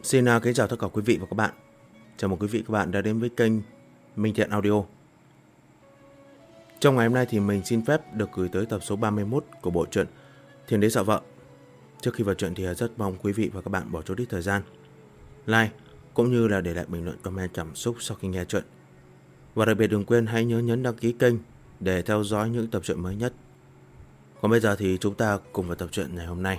Xin kính chào tất cả quý vị và các bạn. Chào mừng quý vị và các bạn đã đến với kênh Minh Thiện Audio. Trong ngày hôm nay thì mình xin phép được gửi tới tập số 31 của bộ truyện Thiên Đế Sợ Vợ. Trước khi vào truyện thì rất mong quý vị và các bạn bỏ chút ít thời gian like cũng như là để lại bình luận comment cảm xúc sau khi nghe truyện. Và đặc biệt đừng quên hãy nhớ nhấn đăng ký kênh để theo dõi những tập truyện mới nhất. Còn bây giờ thì chúng ta cùng vào tập truyện ngày hôm nay.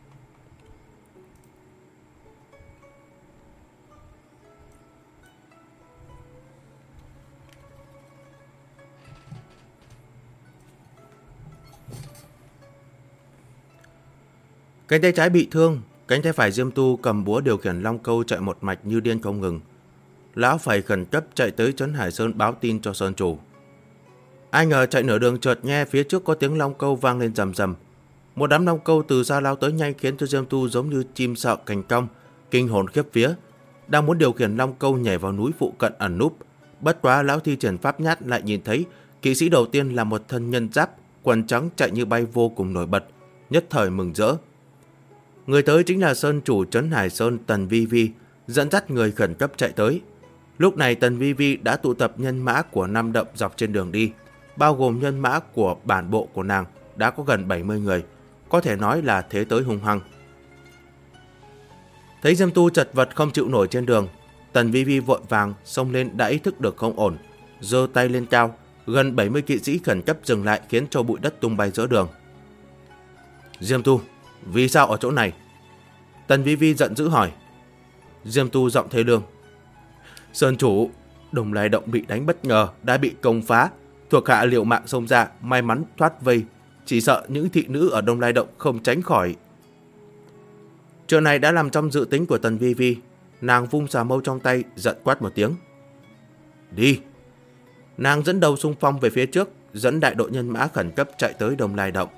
Cánh tay trái bị thương, cánh tay phải Diêm Tu cầm búa điều khiển long câu chạy một mạch như điên không ngừng. Lão phải khẩn cấp chạy tới trấn Hải Sơn báo tin cho Sơn chủ. Ai ngờ chạy nửa đường chợt nghe phía trước có tiếng long câu vang lên rầm rầm. Một đám long câu từ xa lao tới nhanh khiến cho Diêm Tu giống như chim sợ cành cong, kinh hồn khiếp vía. Đang muốn điều khiển long câu nhảy vào núi phụ cận ẩn núp, bất quá lão thi triển pháp nhát lại nhìn thấy kỵ sĩ đầu tiên là một thân nhân giáp, quần trắng chạy như bay vô cùng nổi bật, nhất thời mừng rỡ. Người tới chính là Sơn chủ trấn Hải Sơn Tần Vi Vi, dẫn dắt người khẩn cấp chạy tới. Lúc này Tần Vi Vi đã tụ tập nhân mã của 5 đậm dọc trên đường đi, bao gồm nhân mã của bản bộ của nàng đã có gần 70 người, có thể nói là thế tới hung hăng. Thấy Diêm Tu chật vật không chịu nổi trên đường, Tần Vi Vi vội vàng xông lên đã ý thức được không ổn, giơ tay lên cao, gần 70 kỵ sĩ khẩn cấp dừng lại khiến cho bụi đất tung bay giữa đường. Diêm Tu, vì sao ở chỗ này? Tần Vi Vi giận dữ hỏi. Diêm Tu giọng thê lương. Sơn chủ, Đồng Lai Động bị đánh bất ngờ, đã bị công phá. Thuộc hạ liều mạng xông ra, may mắn thoát vây. Chỉ sợ những thị nữ ở Đông Lai Động không tránh khỏi. Chuyện này đã nằm trong dự tính của Tần Vi Vi. Nàng vung xà mâu trong tay, giận quát một tiếng. Đi! Nàng dẫn đầu xung phong về phía trước, dẫn đại đội nhân mã khẩn cấp chạy tới Đông Lai Động.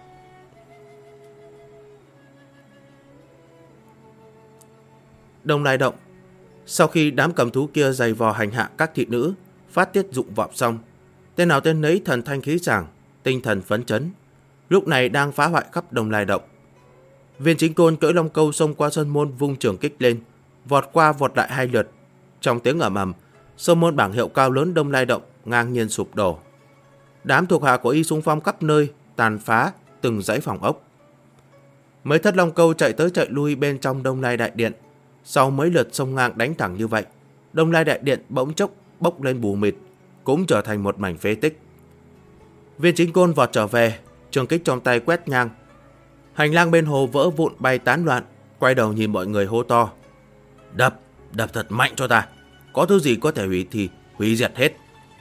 Đông Lai Động. Sau khi đám cầm thú kia giày vò hành hạ các thị nữ, phát tiết dụng vọng xong, tên nào tên nấy thần thanh khí sảng, tinh thần phấn chấn, lúc này đang phá hoại khắp Đông Lai Động. Viên Chính Côn cưỡi long câu xông qua sơn môn vung trường kích lên, vọt qua vọt lại 2 lượt. Trong tiếng ầm ầm, sơn môn bảng hiệu cao lớn Đông Lai Động ngang nhiên sụp đổ. Đám thuộc hạ của y xung phong khắp nơi, tàn phá từng dãy phòng ốc. Mấy thất long câu chạy tới chạy lui bên trong Đông Lai Đại Điện. Sau mấy lượt xông ngang đánh thẳng như vậy, Đông Lai Đại Điện bỗng chốc bốc lên bù mịt, cũng trở thành một mảnh phế tích. Viên Chính Côn vọt trở về, trường kích trong tay quét ngang. Hành lang bên hồ vỡ vụn bay tán loạn, quay đầu nhìn mọi người hô to. Đập, đập thật mạnh cho ta, có thứ gì có thể hủy thì hủy diệt hết.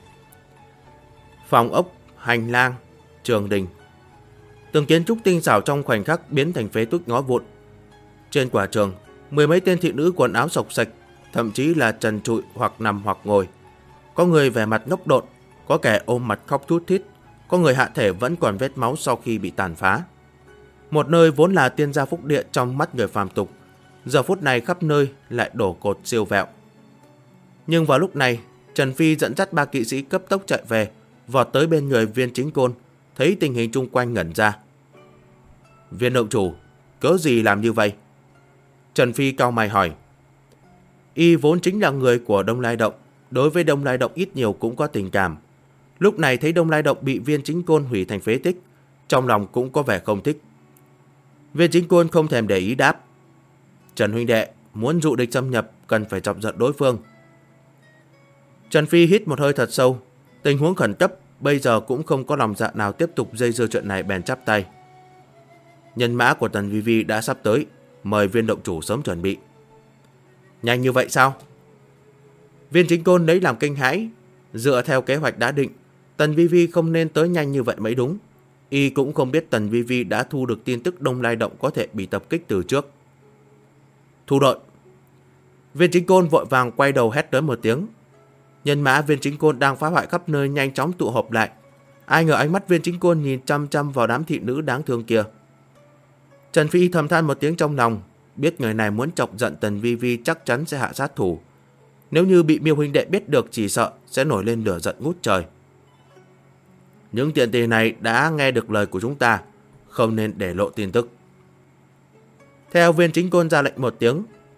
Phòng ốc, hành lang, trường đình, từng kiến trúc tinh xảo trong khoảnh khắc biến thành phế tích ngói vụn. Trên quảng trường, 10 mấy tên thị nữ quần áo xộc xệch, thậm chí là trần trụi hoặc nằm hoặc ngồi. Có người vẻ mặt ngốc độn, có kẻ ôm mặt khóc thút thít, có người hạ thể vẫn còn vết máu sau khi bị tàn phá. Một nơi vốn là tiên gia phúc địa trong mắt người phàm tục, giờ phút này khắp nơi lại đổ cột siêu vẹo. Nhưng vào lúc này, Trần Phi dẫn dắt 3 kỵ sĩ cấp tốc chạy về, vọt tới bên người Viên Chính Côn, thấy tình hình chung quanh ngẩn ra. Viên động chủ, cớ gì làm như vậy? Trần Phi cau mày hỏi. Y vốn chính là người của Đông Lai Động, đối với Đông Lai Động ít nhiều cũng có tình cảm. Lúc này thấy Đông Lai Động bị Viên Chính Côn hủy thành phế tích, trong lòng cũng có vẻ không thích. Viên Chính Côn không thèm để ý đáp. Trần huynh đệ, muốn dụ địch xâm nhập cần phải chọc giận đối phương. Trần Phi hít một hơi thật sâu, tình huống khẩn cấp bây giờ cũng không có lòng dạ nào tiếp tục dây dưa chuyện này, bèn chắp tay. Nhân mã của Tần Vi Vi đã sắp tới, mời Viên động chủ sớm chuẩn bị. Nhanh như vậy sao? Viên Chính Côn lấy làm kinh hãi. Dựa theo kế hoạch đã định, Tần Vi Vi không nên tới nhanh như vậy mới đúng. Y cũng không biết Tần Vi Vi đã thu được tin tức Đông Lai Động có thể bị tập kích từ trước. Thu đội. Viên Chính Côn vội vàng quay đầu hét tới một tiếng. Nhân mã Viên Chính Côn đang phá hoại khắp nơi nhanh chóng tụ họp lại. Ai ngờ ánh mắt Viên Chính Côn nhìn chăm chăm vào đám thị nữ đáng thương kia. Trần Phi thầm than một tiếng trong lòng, biết người này muốn chọc giận Tần Vi Vi chắc chắn sẽ hạ sát thủ. Nếu như bị Miêu huynh đệ biết được chỉ sợ sẽ nổi lên lửa giận ngút trời. Những tiện tỳ này đã nghe được lời của chúng ta, không nên để lộ tin tức. Theo Viên Chính Côn ra lệnh một tiếng,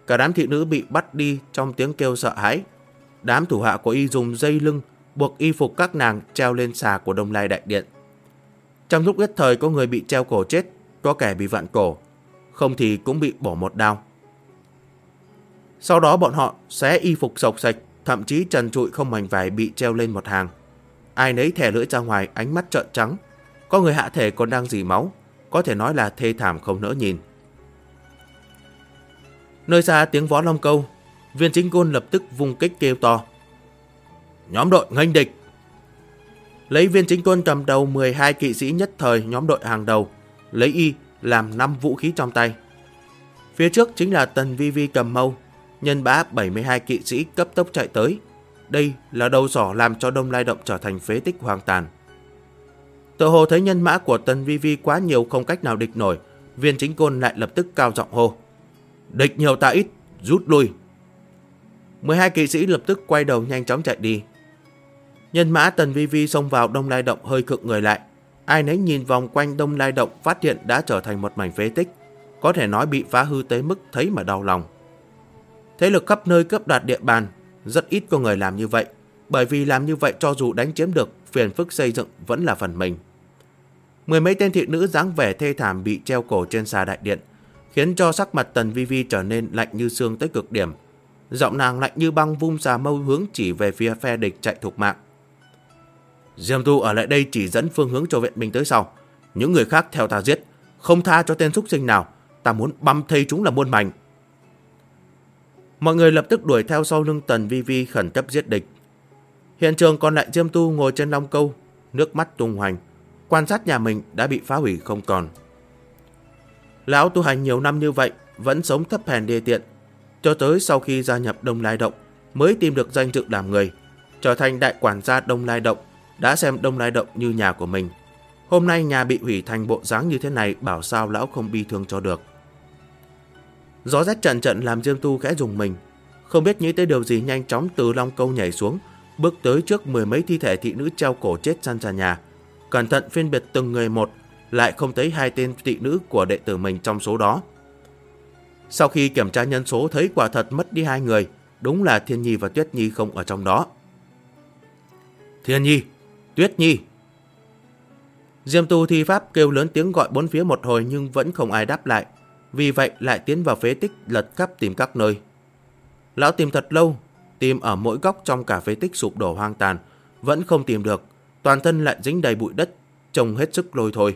Cả đám thị nữ bị bắt đi trong tiếng kêu sợ hãi. Đám thủ hạ của y dùng dây lưng buộc y phục các nàng treo lên xà của Đông Lai đại điện. Trong lúc nhất thời có người bị treo cổ chết, có kẻ bị vặn cổ, không thì cũng bị bổ một đao. Sau đó bọn họ xé y phục xộc xạch, thậm chí trần trụi không mảnh vải bị treo lên một hàng. Ai nấy thè lưỡi ra ngoài, ánh mắt trợn trắng. Có người hạ thể còn đang rỉ máu, có thể nói là thê thảm không nỡ nhìn. Nơi xa tiếng vó long câu, Viên Chính Côn lập tức vung kích kêu to: nhóm đội nghênh địch! Lấy Viên Chính Côn cầm đầu 12 kỵ sĩ nhất thời nhóm đội hàng đầu, lấy y làm 5 vũ khí trong tay. Phía trước chính là Tần Vi Vi cầm mâu, nhân bá 72 kỵ sĩ cấp tốc chạy tới. Đây là đầu sỏ làm cho Đông Lai Động trở thành phế tích hoang tàn. Tự hồ thấy nhân mã của Tần Vi Vi quá nhiều không cách nào địch nổi, Viên Chính Côn lại lập tức cao giọng hô: địch nhiều ta ít, rút lui! 12 kỵ sĩ lập tức quay đầu nhanh chóng chạy đi. Nhân mã Tần Vi Vi xông vào Đông Lai Động hơi khựng người lại. Ai nấy nhìn vòng quanh Đông Lai Động phát hiện đã trở thành một mảnh phế tích, có thể nói bị phá hư tới mức thấy mà đau lòng. Thế lực khắp nơi cướp đoạt địa bàn, rất ít có người làm như vậy, bởi vì làm như vậy cho dù đánh chiếm được, phiền phức xây dựng vẫn là phần mình. Mười mấy tên thị nữ dáng vẻ thê thảm bị treo cổ trên xà đại điện, khiến cho sắc mặt Tần Vi Vi trở nên lạnh như xương tới cực điểm. Giọng nàng lạnh như băng vung xà mâu hướng chỉ về phía phe địch chạy thục mạng. Diêm Tu ở lại đây chỉ dẫn phương hướng cho viện binh tới sau. Những người khác theo ta giết, không tha cho tên súc sinh nào. Ta muốn băm thây chúng là muôn mảnh. Mọi người lập tức đuổi theo sau lưng Tần Vi Vi khẩn cấp giết địch. Hiện trường còn lại Diêm Tu ngồi trên long câu, nước mắt tung hoành, quan sát nhà mình đã bị phá hủy không còn. Lão tu hành nhiều năm như vậy, vẫn sống thấp hèn đê tiện, cho tới sau khi gia nhập Đông Lai Động mới tìm được danh dự làm người, trở thành đại quản gia Đông Lai Động, đã xem Đông Lai Động như nhà của mình. Hôm nay nhà bị hủy thành bộ dáng như thế này, bảo sao lão không bi thương cho được. Gió rét trận trận làm Diêm Tu khẽ rùng mình, không biết nghĩ tới điều gì nhanh chóng từ long câu nhảy xuống, bước tới trước mười mấy thi thể thị nữ treo cổ chết trên sàn nhà, cẩn thận phân biệt từng người một, lại không thấy 2 tên thị nữ của đệ tử mình trong số đó. Sau khi kiểm tra nhân số thấy quả thật mất đi 2 người, đúng là Thiên Nhi và Tuyết Nhi không ở trong đó. Thiên Nhi, Tuyết Nhi! Diêm Tu thi pháp kêu lớn tiếng gọi bốn phía một hồi nhưng vẫn không ai đáp lại, vì vậy lại tiến vào phế tích lật khắp tìm các nơi. Lão tìm thật lâu, tìm ở mỗi góc trong cả phế tích sụp đổ hoang tàn, vẫn không tìm được, toàn thân lại dính đầy bụi đất, trông hết sức lôi thôi.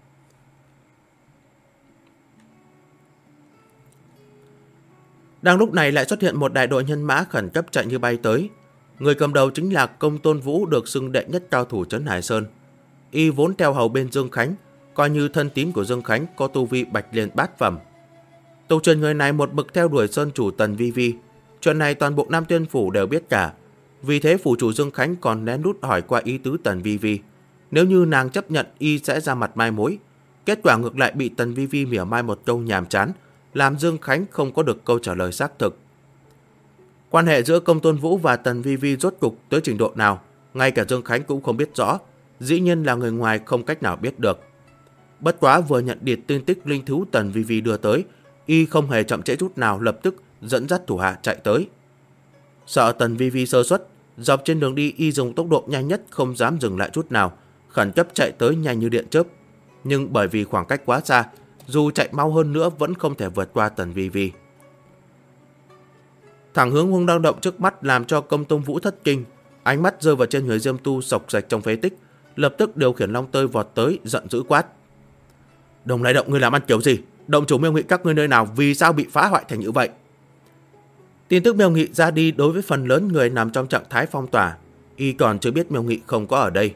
Đang lúc này lại xuất hiện một đại đội nhân mã khẩn cấp chạy như bay tới. Người cầm đầu chính là Công Tôn Vũ, được xưng đệ nhất cao thủ trấn Hải Sơn. Y vốn theo hầu bên Dương Khánh, coi như thân tín của Dương Khánh, có tu vi bạch liên bát phẩm. Tục truyền người này một mực theo đuổi sơn chủ Tần Vi Vi. Chuyện này toàn bộ Nam Tuyên Phủ đều biết cả. Vì thế phủ chủ Dương Khánh còn lén lút hỏi qua ý tứ Tần Vi Vi. Nếu như nàng chấp nhận, y sẽ ra mặt mai mối. Kết quả ngược lại bị Tần Vi Vi mỉa mai một câu nhàm chán, làm Dương Khánh không có được câu trả lời xác thực. Quan hệ giữa Công Tôn Vũ và Tần Vi Vi rốt cục tới trình độ nào, ngay cả Dương Khánh cũng không biết rõ, dĩ nhiên là người ngoài không cách nào biết được. Bất quá vừa nhận được tin tức linh thú Tần Vi Vi đưa tới, y không hề chậm trễ chút nào, lập tức dẫn dắt thủ hạ chạy tới. Sợ Tần Vi Vi sơ suất, dọc trên đường đi y dùng tốc độ nhanh nhất, không dám dừng lại chút nào, khẩn cấp chạy tới nhanh như điện chớp. Nhưng bởi vì khoảng cách quá xa, dù chạy mau hơn nữa vẫn không thể vượt qua Tần Vi Vi. Thẳng hướng hung đang động trước mắt làm cho Công Tôn Vũ thất kinh, ánh mắt rơi vào trên người Diêm Tu sộc sạch trong phế tích, lập tức điều khiển long tơi vọt tới, giận dữ quát: Đông Lai Động, ngươi làm ăn kiểu gì? Động chủ Miêu Nghị các ngươi nơi nào, vì sao bị phá hoại thành như vậy? Tin tức Miêu Nghị ra đi đối với phần lớn người nằm trong trạng thái phong tỏa, y còn chưa biết Miêu Nghị không có ở đây.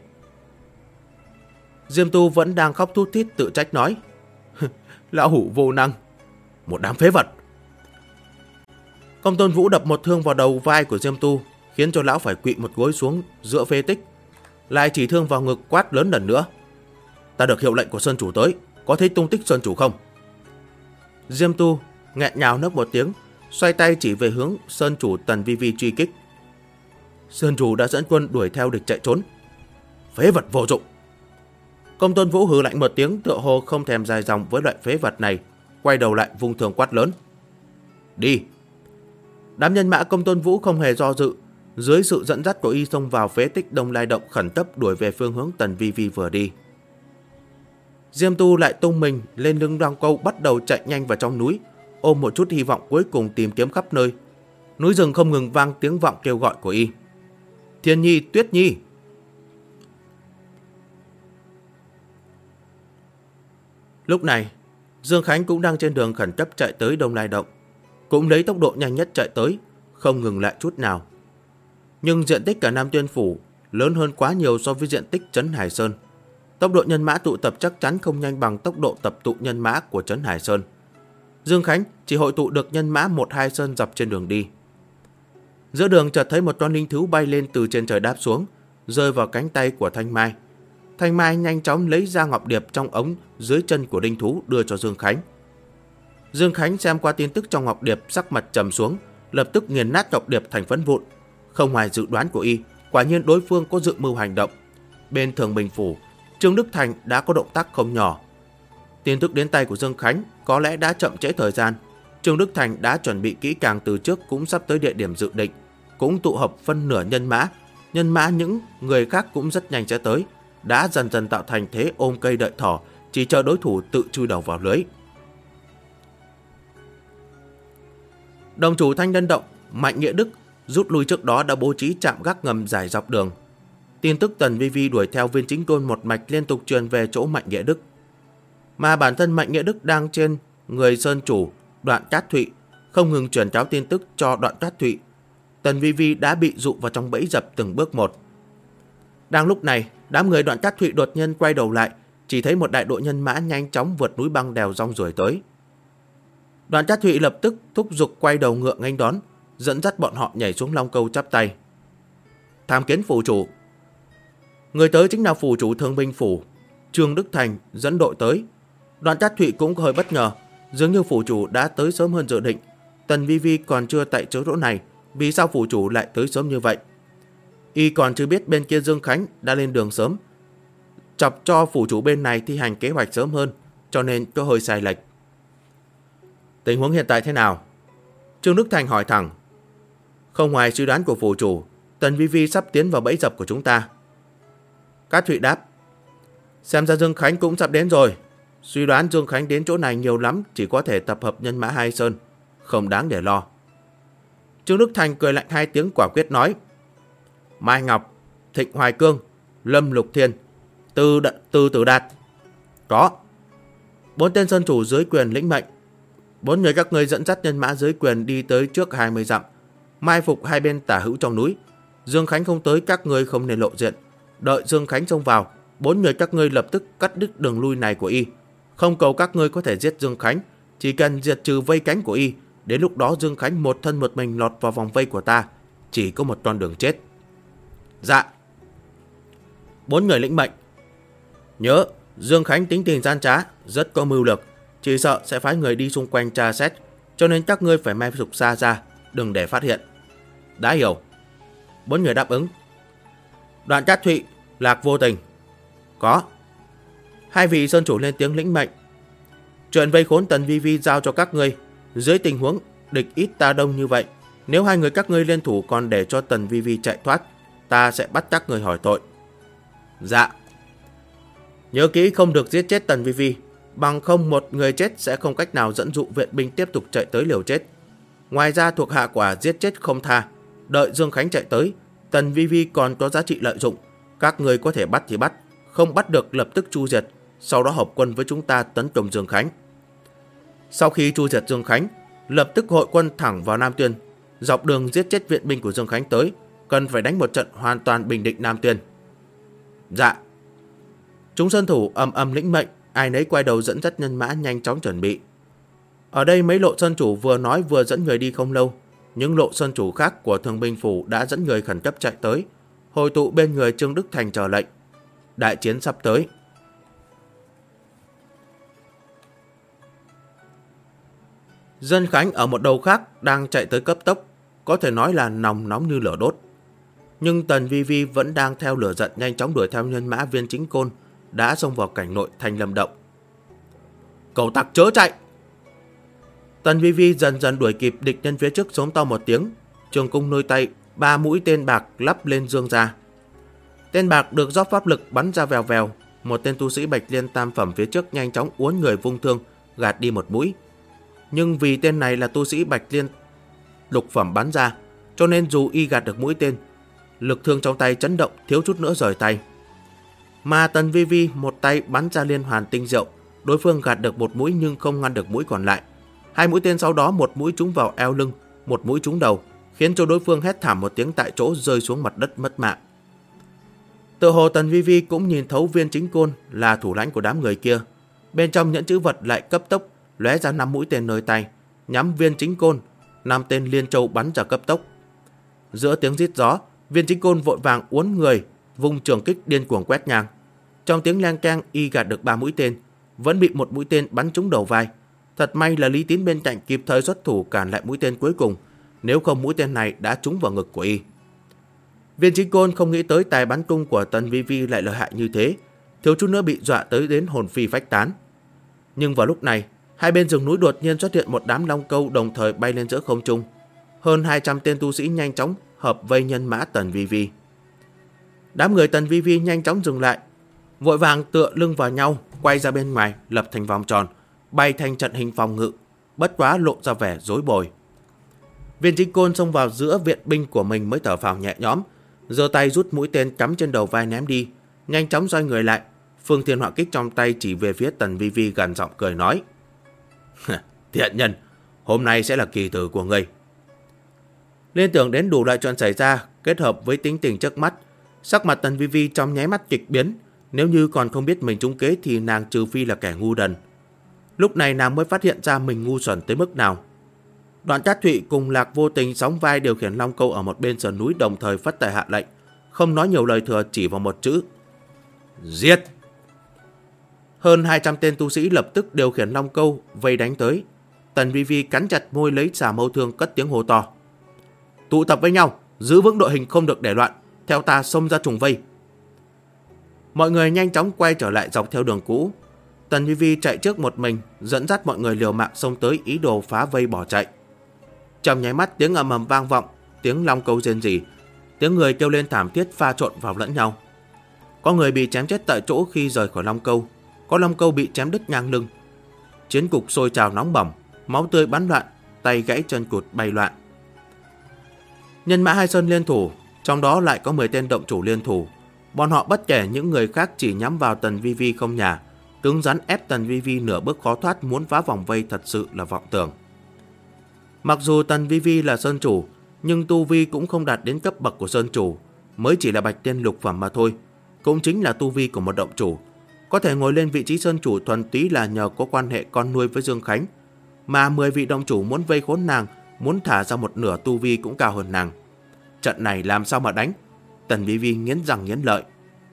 Diêm Tu vẫn đang khóc thút thít tự trách nói: Lão hủ vô năng, một đám phế vật. Công Tôn Vũ đập một thương vào đầu vai của Diêm Tu, khiến cho lão phải quỵ một gối xuống giữa phế tích, lại chỉ thương vào ngực quát lớn lần nữa: Ta được hiệu lệnh của Sơn Chủ tới, có thấy tung tích Sơn Chủ không? Diêm Tu nghẹn nhào nấc một tiếng, xoay tay chỉ về hướng Sơn Chủ Tần Vi Vi truy kích. Sơn Chủ đã dẫn quân đuổi theo địch chạy trốn. Phế vật vô dụng. Công Tôn Vũ hừ lạnh một tiếng, tựa hồ không thèm dài dòng với loại phế vật này, quay đầu lại vung thương quát lớn: Đi, Đám nhân mã Công Tôn Vũ không hề do dự, dưới sự dẫn dắt của y xông vào phế tích Đông Lai Động, khẩn cấp đuổi về phương hướng Tần Vi Vi vừa đi. Diêm Tu lại tung mình lên lưng Đao Câu, bắt đầu chạy nhanh vào trong núi, ôm một chút hy vọng cuối cùng tìm kiếm khắp nơi. Núi rừng không ngừng vang tiếng vọng kêu gọi của y. Thiên Nhi, Tuyết Nhi. Lúc này, Dương Khánh cũng đang trên đường khẩn cấp chạy tới Đông Lai Động, cũng lấy tốc độ nhanh nhất chạy tới, không ngừng lại chút nào. Nhưng diện tích cả Nam Tuyên Phủ lớn hơn quá nhiều so với diện tích Trấn Hải Sơn. Tốc độ nhân mã tụ tập chắc chắn không nhanh bằng tốc độ tập tụ nhân mã của Trấn Hải Sơn. Dương Khánh chỉ hội tụ được nhân mã 1-2 sơn dập trên đường đi. Giữa đường chợt thấy một con linh thú bay lên từ trên trời đáp xuống, rơi vào cánh tay của Thanh Mai. Thanh Mai nhanh chóng lấy ra ngọc điệp trong ống dưới chân của linh thú đưa cho Dương Khánh. Dương Khánh xem qua tin tức trong ngọc điệp, sắc mặt trầm xuống, lập tức nghiền nát ngọc điệp thành phấn vụn. Không ngoài dự đoán của y, quả nhiên đối phương có dự mưu hành động. Bên Thường Bình Phủ, Trương Đức Thành đã có động tác không nhỏ. Tin tức đến tay của Dương Khánh có lẽ đã chậm trễ thời gian. Trương Đức Thành đã chuẩn bị kỹ càng từ trước, cũng sắp tới địa điểm dự định, cũng tụ họp phân nửa nhân mã. Nhân mã những người khác cũng rất nhanh sẽ tới, đã dần dần tạo thành thế ôm cây đợi thỏ, chỉ chờ đối thủ tự chui đầu vào lưới. Đồng chủ Thanh Lân Động, Mạnh Nghĩa Đức rút lui trước đó đã bố trí trạm gác ngầm dài dọc đường. Tin tức Tần Vi Vi đuổi theo Viên Chính Tôn một mạch liên tục truyền về chỗ Mạnh Nghĩa Đức. Mà bản thân Mạnh Nghĩa Đức đang trên người sơn chủ Đoạn Cát Thụy, không ngừng truyền cáo tin tức cho Đoạn Cát Thụy. Tần Vi Vi đã bị dụ vào trong bẫy dập từng bước một. Đang lúc này, đám người Đoạn Cát Thụy đột nhiên quay đầu lại, chỉ thấy một đại đội nhân mã nhanh chóng vượt núi băng đèo rong ruổi tới. Đoạn Cát Thụy lập tức thúc giục quay đầu ngựa nghênh đón, dẫn dắt bọn họ nhảy xuống Long Câu chắp tay. Tham kiến phủ chủ. Người tới chính là phủ chủ Thương Binh Phủ, Trương Đức Thành dẫn đội tới. Đoạn Cát Thụy cũng hơi bất ngờ, dường như phủ chủ đã tới sớm hơn dự định. Tần Vi Vi còn chưa tại chỗ này, vì sao phủ chủ lại tới sớm như vậy? Y còn chưa biết bên kia Dương Khánh đã lên đường sớm, chọc cho phủ chủ bên này thi hành kế hoạch sớm hơn, cho nên có hơi sai lệch. Tình huống hiện tại thế nào? Trương Đức Thành hỏi thẳng. Không ngoài suy đoán của phủ chủ, Tần Vi Vi sắp tiến vào bẫy dập của chúng ta. Cát Thụy đáp. Xem ra Dương Khánh cũng sắp đến rồi. Suy đoán Dương Khánh đến chỗ này nhiều lắm, chỉ có thể tập hợp nhân mã 2 sơn, không đáng để lo. Trương Đức Thành cười lạnh 2 tiếng, quả quyết nói. Mai Ngọc, Thịnh Hoài Cương, Lâm Lục Thiên, Tư Tử Đạt. Có. 4 tên sơn chủ dưới quyền lĩnh mệnh. 4 người các ngươi dẫn dắt nhân mã dưới quyền đi tới trước 20 dặm, mai phục 2 bên tả hữu trong núi. Dương Khánh không tới, các ngươi không nên lộ diện. Đợi Dương Khánh xông vào, 4 người các ngươi lập tức cắt đứt đường lui này của y. Không cầu các ngươi có thể giết Dương Khánh, chỉ cần diệt trừ vây cánh của y. Đến lúc đó Dương Khánh một thân một mình lọt vào vòng vây của ta, chỉ có một con đường chết. Dạ. 4 người lĩnh mệnh. Nhớ, Dương Khánh tính tình gian trá, rất có mưu lược, chỉ sợ sẽ phái người đi xung quanh tra xét, cho nên các ngươi phải mai phục xa ra, đừng để phát hiện. Đã hiểu. 4 người đáp ứng. Đoạn Cát Thụy, Lạc Vô Tình. Có. 2 vị sơn chủ lên tiếng lĩnh mệnh. Chuyện vây khốn Tần Vi Vi giao cho các ngươi. Dưới tình huống địch ít ta đông như vậy, nếu 2 người các ngươi liên thủ còn để cho Tần Vi Vi chạy thoát, ta sẽ bắt các ngươi hỏi tội. Dạ. Nhớ kỹ không được giết chết Tần Vi Vi, bằng không một người chết sẽ không cách nào dẫn dụ viện binh tiếp tục chạy tới liều chết. Ngoài ra thuộc hạ quả giết chết không tha. Đợi Dương Khánh chạy tới, Tần Vi Vi còn có giá trị lợi dụng, các người có thể bắt thì bắt, không bắt được lập tức tru diệt, sau đó hợp quân với chúng ta tấn công Dương Khánh. Sau khi tru diệt Dương Khánh, lập tức hội quân thẳng vào Nam Tuyên, dọc đường giết chết viện binh của Dương Khánh tới, cần phải đánh một trận hoàn toàn bình định Nam Tuyên. Dạ. Chúng sơn thủ ầm lĩnh mệnh, ai nấy quay đầu dẫn dắt nhân mã nhanh chóng chuẩn bị. Ở đây mấy lộ sơn chủ vừa nói vừa dẫn người đi không lâu, những lộ sơn chủ khác của Thương Binh Phủ đã dẫn người khẩn cấp chạy tới, hội tụ bên người Trương Đức Thành chờ lệnh. Đại chiến sắp tới. Dân Khánh ở một đầu khác đang chạy tới cấp tốc, có thể nói là nóng như lửa đốt. Nhưng Tần Vi Vi vẫn đang theo lửa giận nhanh chóng đuổi theo nhân mã Viên Chính Côn đã xông vào cảnh nội Thanh Lâm Động. Cẩu tặc chớ chạy! Tần Vi Vi dần dần đuổi kịp địch nhân phía trước, giống to một tiếng, trường cung nơi tay, 3 mũi tên bạc lắp lên dương ra. Tên bạc được rót pháp lực bắn ra vèo vèo. Một tên tu sĩ Bạch Liên tam phẩm phía trước nhanh chóng uốn người vung thương, gạt đi một mũi. Nhưng vì tên này là tu sĩ Bạch Liên lục phẩm bắn ra, cho nên dù y gạt được mũi tên, lực thương trong tay chấn động, thiếu chút nữa rời tay. Mà Tần Vi Vi một tay bắn ra liên hoàn tinh diệu, đối phương gạt được một mũi nhưng không ngăn được mũi còn lại. 2 mũi tên sau đó, một mũi trúng vào eo lưng, một mũi trúng đầu, khiến cho đối phương hét thảm một tiếng tại chỗ, rơi xuống mặt đất mất mạng. Tự hồ Tần Vi Vi cũng nhìn thấu Viên Chính Côn là thủ lãnh của đám người kia. Bên trong nhẫn chữ vật lại cấp tốc lóe ra 5 mũi tên nơi tay, nhắm Viên Chính Côn. 5 tên liên châu bắn ra cấp tốc. Giữa tiếng rít gió, Viên Chính Côn vội vàng uốn người, vung trường kích điên cuồng quét ngang. Trong tiếng leng keng, y gạt được 3 mũi tên, vẫn bị một mũi tên bắn trúng đầu vai. Thật may là Lý Tín bên cạnh kịp thời xuất thủ cản lại mũi tên cuối cùng, nếu không mũi tên này đã trúng vào ngực của y. Viên Chính Côn không nghĩ tới tài bắn cung của Tần Vi Vi lại lợi hại như thế, thiếu chút nữa bị dọa tới đến hồn phi phách tán. Nhưng vào lúc này, hai bên rừng núi đột nhiên xuất hiện một đám long câu đồng thời bay lên giữa không trung. Hơn 200 tên tu sĩ nhanh chóng hợp vây nhân mã Tần Vi Vi. Đám người Tần Vi Vi nhanh chóng dừng lại, vội vàng tựa lưng vào nhau, quay ra bên ngoài, lập thành vòng tròn, bay thành trận hình phòng ngự, bất quá lộ ra vẻ rối bời. Viên Chính Côn xông vào giữa viện binh của mình mới thở phào nhẹ nhõm, giơ tay rút mũi tên cắm trên đầu vai ném đi, nhanh chóng xoay người lại, Phương Thiên Họa Kích trong tay chỉ về phía Tần Vi Vi, gần giọng cười nói: "Thiện nhân, hôm nay sẽ là kỳ tử của ngươi." Liên tưởng đến đủ loại chuyện xảy ra, kết hợp với tính tình trước mắt, sắc mặt Tần Vi Vi trong nháy mắt kịch biến. Nếu như còn không biết mình trúng kế thì nàng trừ phi là kẻ ngu đần. Lúc này nàng mới phát hiện ra mình ngu xuẩn tới mức nào. Đoạn Trác Thụy cùng Lạc Vô Tình sóng vai điều khiển long câu ở một bên sườn núi, đồng thời phất tay hạ lệnh, không nói nhiều lời thừa, chỉ vào một chữ: giết. Hơn 200 tên tu sĩ lập tức điều khiển long câu vây đánh tới. Tần Vi Vi cắn chặt môi lấy xà mâu thương, cất tiếng hô to: "Tụ tập với nhau, giữ vững đội hình, không được để loạn, theo ta xông ra trùng vây." Mọi người nhanh chóng quay trở lại dọc theo đường cũ. Tần Vi Vi chạy trước một mình, dẫn dắt mọi người liều mạng xông tới, ý đồ phá vây bỏ chạy. Trong nháy mắt, tiếng ầm ầm vang vọng, tiếng long câu rên rỉ, tiếng người kêu lên thảm thiết pha trộn vào lẫn nhau. Có người bị chém chết tại chỗ khi rời khỏi long câu, có long câu bị chém đứt ngang lưng. Chiến cục sôi trào nóng bỏng, máu tươi bắn loạn, tay gãy chân cụt bay loạn. Nhân mã Hai Sơn liên thủ, trong đó lại có 10 tên động chủ liên thủ. Bọn họ bất kể những người khác, chỉ nhắm vào Tần Vi Vi không nhà, cứng rắn ép Tần Vi Vi nửa bước khó thoát, muốn phá vòng vây thật sự là vọng tưởng. Mặc dù Tần Vi Vi là sơn chủ, nhưng tu vi cũng không đạt đến cấp bậc của sơn chủ, mới chỉ là bạch tiên lục phẩm mà thôi. Cũng chính là tu vi của một động chủ. Có thể ngồi lên vị trí sơn chủ thuần túy là nhờ có quan hệ con nuôi với Dương Khánh. Mà 10 vị động chủ muốn vây khốn nàng, muốn thả ra một nửa tu vi cũng cao hơn nàng. Trận này làm sao mà đánh? Tần Vi Vi nghiến răng nghiến lợi.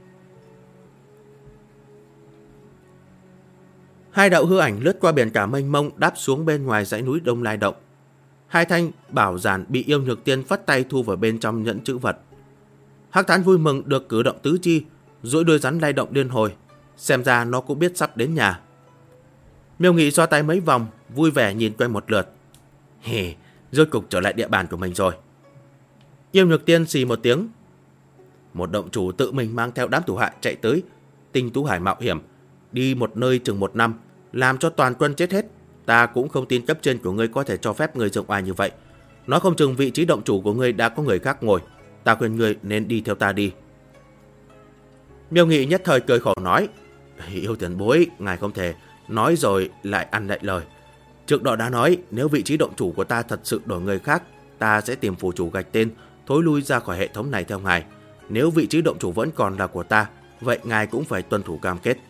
Hai đạo hư ảnh lướt qua biển cả mênh mông, đáp xuống bên ngoài dãy núi Đông Lai Động. Hai thanh bảo giản bị Yêu Nhược Tiên phất tay thu vào bên trong nhẫn chữ vật. Hắc Thán vui mừng được cử động tứ chi, duỗi đuôi rắn lay động liên hồi, xem ra nó cũng biết sắp đến nhà. Miêu Nghị xoa tay mấy vòng, vui vẻ nhìn quanh một lượt. Hề, rốt cục trở lại địa bàn của mình rồi. Yêu Nhược Tiên xì một tiếng. Một động chủ tự mình mang theo đám thủ hạ chạy tới Tinh Tú Hải mạo hiểm, đi một nơi chừng 1 năm, làm cho toàn quân chết hết. Ta cũng không tin cấp trên của ngươi có thể cho phép ngươi dựng oai như vậy. Nói không chừng vị trí động chủ của ngươi đã có người khác ngồi. Ta khuyên ngươi nên đi theo ta đi. Miêu Nghị nhất thời cười khổ nói: Yêu tiền bối, ngài không thể nói rồi lại ăn lại lời. Trước đó đã nói, nếu vị trí động chủ của ta thật sự đổi người khác, ta sẽ tìm phù chủ gạch tên, thối lui ra khỏi hệ thống này theo ngài. Nếu vị trí động chủ vẫn còn là của ta, vậy ngài cũng phải tuân thủ cam kết.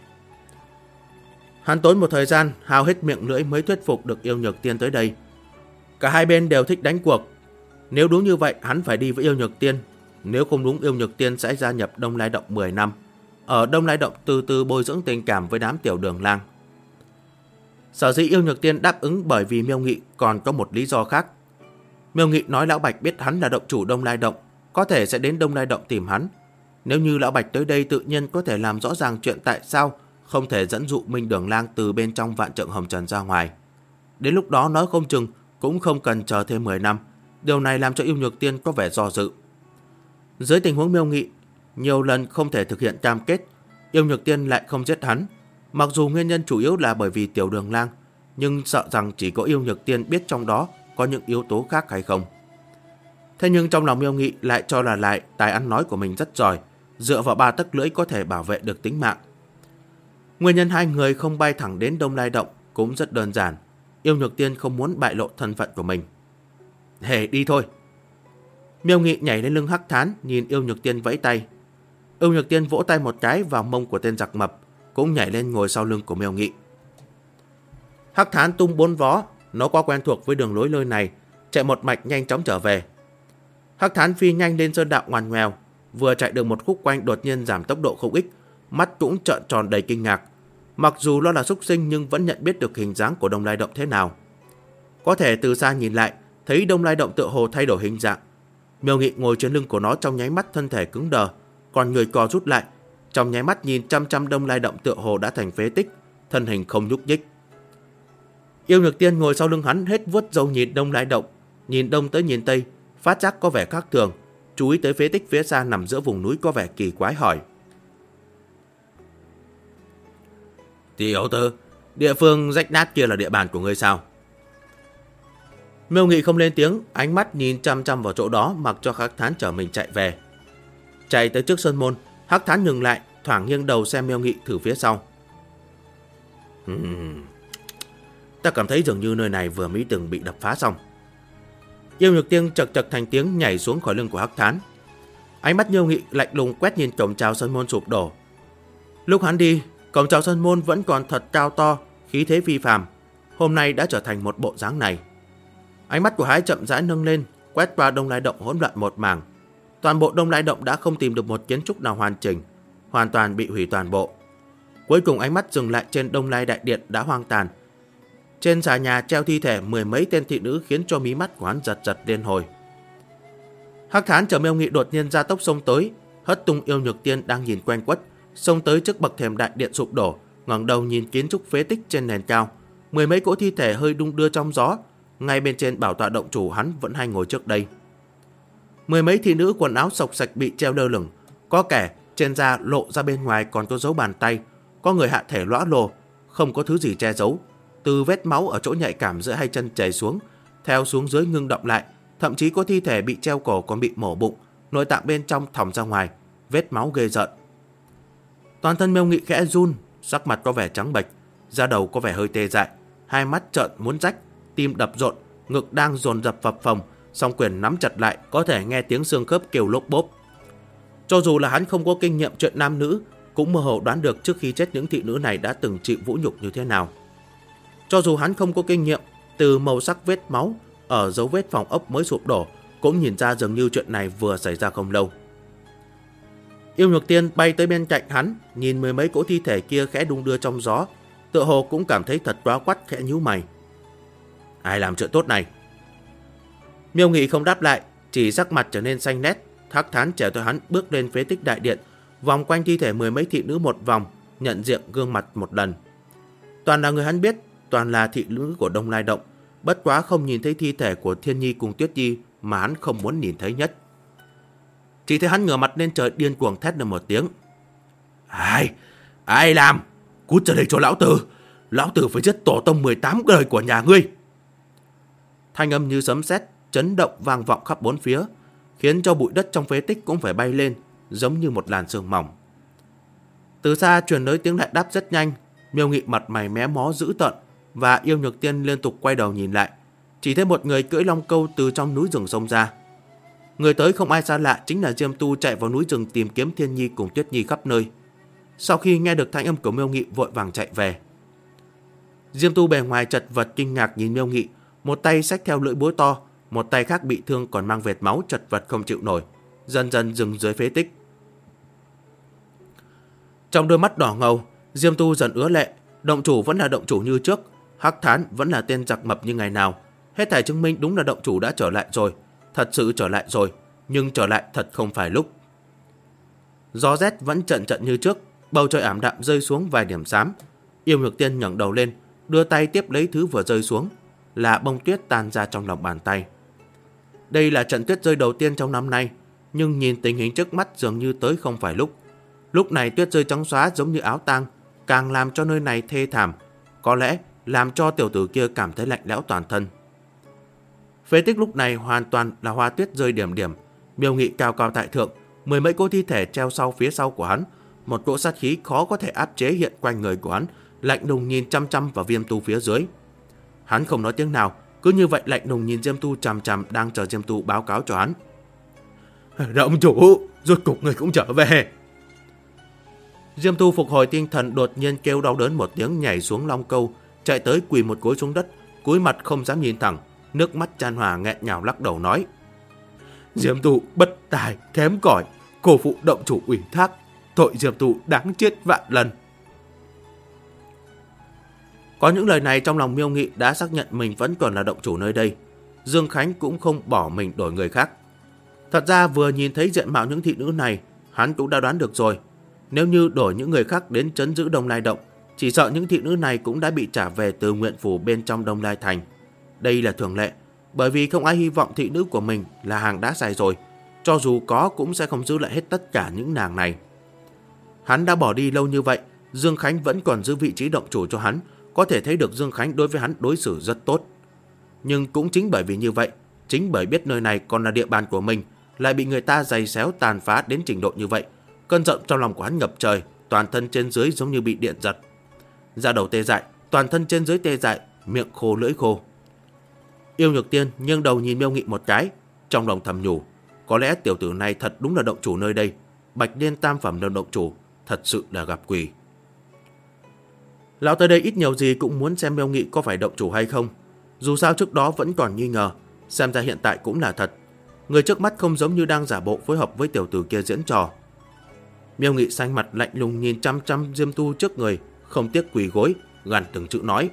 Hắn tốn một thời gian, hao hết miệng lưỡi mới thuyết phục được Yêu Nhược Tiên tới đây. Cả hai bên đều thích đánh cuộc. Nếu đúng như vậy, hắn phải đi với Yêu Nhược Tiên. Nếu không đúng, Yêu Nhược Tiên sẽ gia nhập Đông Lai Động 10 năm. Ở Đông Lai Động từ từ bồi dưỡng tình cảm với đám tiểu đường lang. Sở dĩ Yêu Nhược Tiên đáp ứng bởi vì Miêu Nghị còn có một lý do khác. Miêu Nghị nói Lão Bạch biết hắn là động chủ Đông Lai Động, có thể sẽ đến Đông Lai Động tìm hắn. Nếu như Lão Bạch tới đây, tự nhiên có thể làm rõ ràng chuyện tại sao không thể dẫn dụ Minh Đường Lang từ bên trong Vạn Trượng Hồng Trần ra ngoài. Đến lúc đó nói không chừng cũng không cần chờ thêm 10 năm. Điều này làm cho Yêu Nhược Tiên có vẻ do dự. Dưới tình huống Miêu Nghị nhiều lần không thể thực hiện cam kết, Yêu Nhược Tiên lại không giết hắn. Mặc dù nguyên nhân chủ yếu là bởi vì Tiểu Đường Lang, nhưng sợ rằng chỉ có Yêu Nhược Tiên biết trong đó có những yếu tố khác hay không. Thế nhưng trong lòng Miêu Nghị lại cho là lại tài ăn nói của mình rất giỏi, dựa vào 3 tấc lưỡi có thể bảo vệ được tính mạng. Nguyên nhân hai người không bay thẳng đến Đông Lai Động cũng rất đơn giản. Yêu Nhược Tiên không muốn bại lộ thân phận của mình. Hề đi thôi. Miêu Nghị nhảy lên lưng Hắc Thán, nhìn Yêu Nhược Tiên vẫy tay. Yêu Nhược Tiên vỗ tay một cái vào mông của tên giặc mập, cũng nhảy lên ngồi sau lưng của Miêu Nghị. Hắc Thán tung 4 vó, nó quá quen thuộc với đường lối nơi này, chạy một mạch nhanh chóng trở về. Hắc Thán phi nhanh lên sơn đạo ngoằn ngoèo, vừa chạy được một khúc quanh đột nhiên giảm tốc độ không ít, mắt cũng trợn tròn đầy kinh ngạc. Mặc dù nó là súc sinh nhưng vẫn nhận biết được hình dáng của Đông Lai Động thế nào. Có thể từ xa nhìn lại, thấy Đông Lai Động tựa hồ thay đổi hình dạng. Miêu Nghị ngồi trên lưng của nó trong nháy mắt thân thể cứng đờ, còn người co rút lại, trong nháy mắt nhìn chăm chăm Đông Lai Động tựa hồ đã thành phế tích, thân hình không nhúc nhích. Yêu Nhược Tiên ngồi sau lưng hắn hết vuốt râu nhìn Đông Lai Động, nhìn đông tới nhìn tây, phát giác có vẻ khác thường, chú ý tới phế tích phía xa nằm giữa vùng núi có vẻ kỳ quái hỏi: Tiểu tử, địa phương rách nát kia là địa bàn của ngươi sao? Miêu Nghị không lên tiếng, ánh mắt nhìn chăm chăm vào chỗ đó, mặc cho Hắc Thán chở mình chạy về. Chạy tới trước sơn môn, Hắc Thán ngừng lại, thoảng nghiêng đầu xem Miêu Nghị thử phía sau. Ta cảm thấy dường như nơi này vừa mới từng bị đập phá xong. Yêu Nhược Tiên chật chật thành tiếng nhảy xuống khỏi lưng của Hắc Thán. Ánh mắt Miêu Nghị lạnh lùng quét nhìn cổng chào sơn môn sụp đổ. Lúc hắn đi, cổng chào sơn môn vẫn còn thật cao to, khí thế phi phàm, hôm nay đã trở thành một bộ dáng này. Ánh mắt của hắn chậm rãi nâng lên, quét qua Đông Lai Động hỗn loạn một mảng. Toàn bộ Đông Lai Động đã không tìm được một kiến trúc nào hoàn chỉnh, hoàn toàn bị hủy toàn bộ. Cuối cùng ánh mắt dừng lại trên Đông Lai Đại Điện đã hoang tàn. Trên xà nhà treo thi thể 10 mấy tên thị nữ khiến cho mí mắt của hắn giật giật liên hồi. Hắc Thán chở Miêu Nghị đột nhiên ra tốc xông tới, hất tung Yêu Nhược Tiên đang nhìn quanh quất, xông tới trước bậc thềm đại điện sụp đổ, ngẩng đầu nhìn kiến trúc phế tích trên nền cao, 10 mấy cỗ thi thể hơi đung đưa trong gió, ngay bên trên bảo tọa động chủ hắn vẫn hay ngồi trước đây. 10 mấy thị nữ quần áo xộc xạch bị treo lơ lửng, có kẻ trên da lộ ra bên ngoài còn có dấu bàn tay, có người hạ thể lõa lồ, không có thứ gì che giấu. Từ vết máu ở chỗ nhạy cảm giữa hai chân chảy xuống, theo xuống dưới ngưng động lại, thậm chí có thi thể bị treo cổ còn bị mổ bụng, nội tạng bên trong thòng ra ngoài, vết máu ghê rợn. Toàn thân Miêu Nghị khẽ run, sắc mặt có vẻ trắng bệch, da đầu có vẻ hơi tê dại, hai mắt trợn muốn rách, tim đập rộn, ngực đang dồn dập phập phồng, song quyền nắm chặt lại, có thể nghe tiếng xương khớp kêu lốp bốp. Cho dù là hắn không có kinh nghiệm chuyện nam nữ, cũng mơ hồ đoán được trước khi chết những thị nữ này đã từng chịu vũ nhục như thế nào. Cho dù hắn không có kinh nghiệm, từ màu sắc vết máu ở dấu vết phòng ốc mới sụp đổ cũng nhìn ra dường như chuyện này vừa xảy ra không lâu. Yêu Nhược Tiên bay tới bên cạnh hắn, nhìn 10 mấy cỗ thi thể kia khẽ đung đưa trong gió, tựa hồ cũng cảm thấy thật quá quắt, khẽ nhíu mày. Ai làm chuyện tốt này? Miêu Nghị không đáp lại, chỉ sắc mặt trở nên xanh nét. Hắc Thán chèo theo hắn bước lên phế tích đại điện, vòng quanh thi thể 10 mấy thị nữ một vòng, nhận diện gương mặt một lần. Toàn là người hắn biết, toàn là thị nữ của Đông Lai Động, bất quá không nhìn thấy thi thể của Thiên Nhi cùng Tuyết Nhi mà hắn không muốn nhìn thấy nhất. Chỉ thấy hắn ngửa mặt lên trời điên cuồng thét lên một tiếng. Ai làm? Cút trở đây cho lão tử phải giết tổ tông 18 đời của nhà ngươi. Thanh âm như sấm sét chấn động vang vọng khắp bốn phía, khiến cho bụi đất trong phế tích cũng phải bay lên, giống như một làn sương mỏng. Từ xa truyền tới tiếng đại đáp rất nhanh. Miêu Nghị mặt mày mé mó dữ tợn, và Yêu Nhược Tiên liên tục quay đầu nhìn lại, chỉ thấy một người cưỡi long câu từ trong núi rừng xông ra. Người tới không ai xa lạ, chính là Diêm Tu chạy vào núi rừng tìm kiếm Thiên Nhi cùng Tuyết Nhi khắp nơi. Sau khi nghe được thanh âm của Miêu Nghị, vội vàng chạy về. Diêm Tu bề ngoài chật vật kinh ngạc nhìn Miêu Nghị, một tay xách theo lưỡi búa to, một tay khác bị thương còn mang vệt máu, chật vật không chịu nổi, dần dần dừng dưới phế tích. Trong đôi mắt đỏ ngầu, Diêm Tu dần ứa lệ. Động chủ vẫn là động chủ như trước, Hắc Thán vẫn là tên giặc mập như ngày nào. Hết thảy chứng minh đúng là động chủ đã trở lại rồi, thật sự trở lại rồi, nhưng trở lại thật không phải lúc. Gió rét vẫn trận trận như trước, bầu trời ảm đạm rơi xuống vài điểm xám. Yêu Nhược Tiên ngẩng đầu lên, đưa tay tiếp lấy thứ vừa rơi xuống. là bông tuyết tan ra trong lòng bàn tay. Đây là trận tuyết rơi đầu tiên trong năm nay, nhưng nhìn tình hình trước mắt dường như tới không phải lúc. Lúc này tuyết rơi trắng xóa giống như áo tang, càng làm cho nơi này thê thảm, có lẽ làm cho tiểu tử kia cảm thấy lạnh lẽo toàn thân. Phế tích lúc này hoàn toàn là hoa tuyết rơi điểm điểm. Miêu Nghị cao cao tại thượng, mười mấy cỗ thi thể treo sau phía sau của hắn, một cỗ sát khí khó có thể áp chế hiện quanh người của hắn, lạnh lùng nhìn chăm chăm vào Viêm Tu phía dưới. Hắn không nói tiếng nào, cứ như vậy lạnh lùng nhìn Diêm Tu chằm chằm, đang chờ Diêm Tu báo cáo cho hắn. Động chủ, rốt cục người cũng trở về. Diêm Tu phục hồi tinh thần, đột nhiên kêu đau đớn một tiếng, nhảy xuống long câu, chạy tới quỳ một gối xuống đất, cúi mặt không dám nhìn thẳng, nước mắt chan hòa nghẹn ngào lắc đầu nói: Diêm Tu bất tài kém cỏi, cổ phụ động chủ ủy thác, tội Diêm Tu đáng chết vạn lần. Có những lời này trong lòng Miêu Nghị đã xác nhận mình vẫn còn là động chủ nơi đây. Dương Khánh cũng không bỏ mình đổi người khác. Thật ra vừa nhìn thấy diện mạo những thị nữ này, hắn cũng đã đoán được rồi. Nếu như đổi những người khác đến trấn giữ Đông Lai Động, chỉ sợ những thị nữ này cũng đã bị trả về từ nguyện phủ bên trong Đông Lai Thành. Đây là thường lệ, bởi vì không ai hy vọng thị nữ của mình là hàng đã xài rồi. Cho dù có cũng sẽ không giữ lại hết tất cả những nàng này. Hắn đã bỏ đi lâu như vậy, Dương Khánh vẫn còn giữ vị trí động chủ cho hắn. Có thể thấy được Dương Khánh đối với hắn đối xử rất tốt. Nhưng cũng chính bởi vì như vậy, chính bởi biết nơi này còn là địa bàn của mình, lại bị người ta giày xéo tàn phá đến trình độ như vậy, cơn giận trong lòng của hắn ngập trời, toàn thân trên dưới giống như bị điện giật. Da đầu tê dại, toàn thân trên dưới tê dại, miệng khô lưỡi khô. Yêu Nhược Tiên nghiêng đầu nhìn Miêu Nghị một cái, trong lòng thầm nhủ, có lẽ tiểu tử này thật đúng là động chủ nơi đây. Bạch Liên tam phẩm đồng động chủ, thật sự là gặp quỷ. Lão tới đây ít nhiều gì cũng muốn xem Miêu Nghị có phải động chủ hay không. Dù sao trước đó vẫn còn nghi ngờ, xem ra hiện tại cũng là thật. Người trước mắt không giống như đang giả bộ phối hợp với tiểu tử kia diễn trò. Miêu Nghị xanh mặt lạnh lùng nhìn chăm chăm Diêm Tu trước người, không tiếc quỳ gối, gằn từng chữ nói: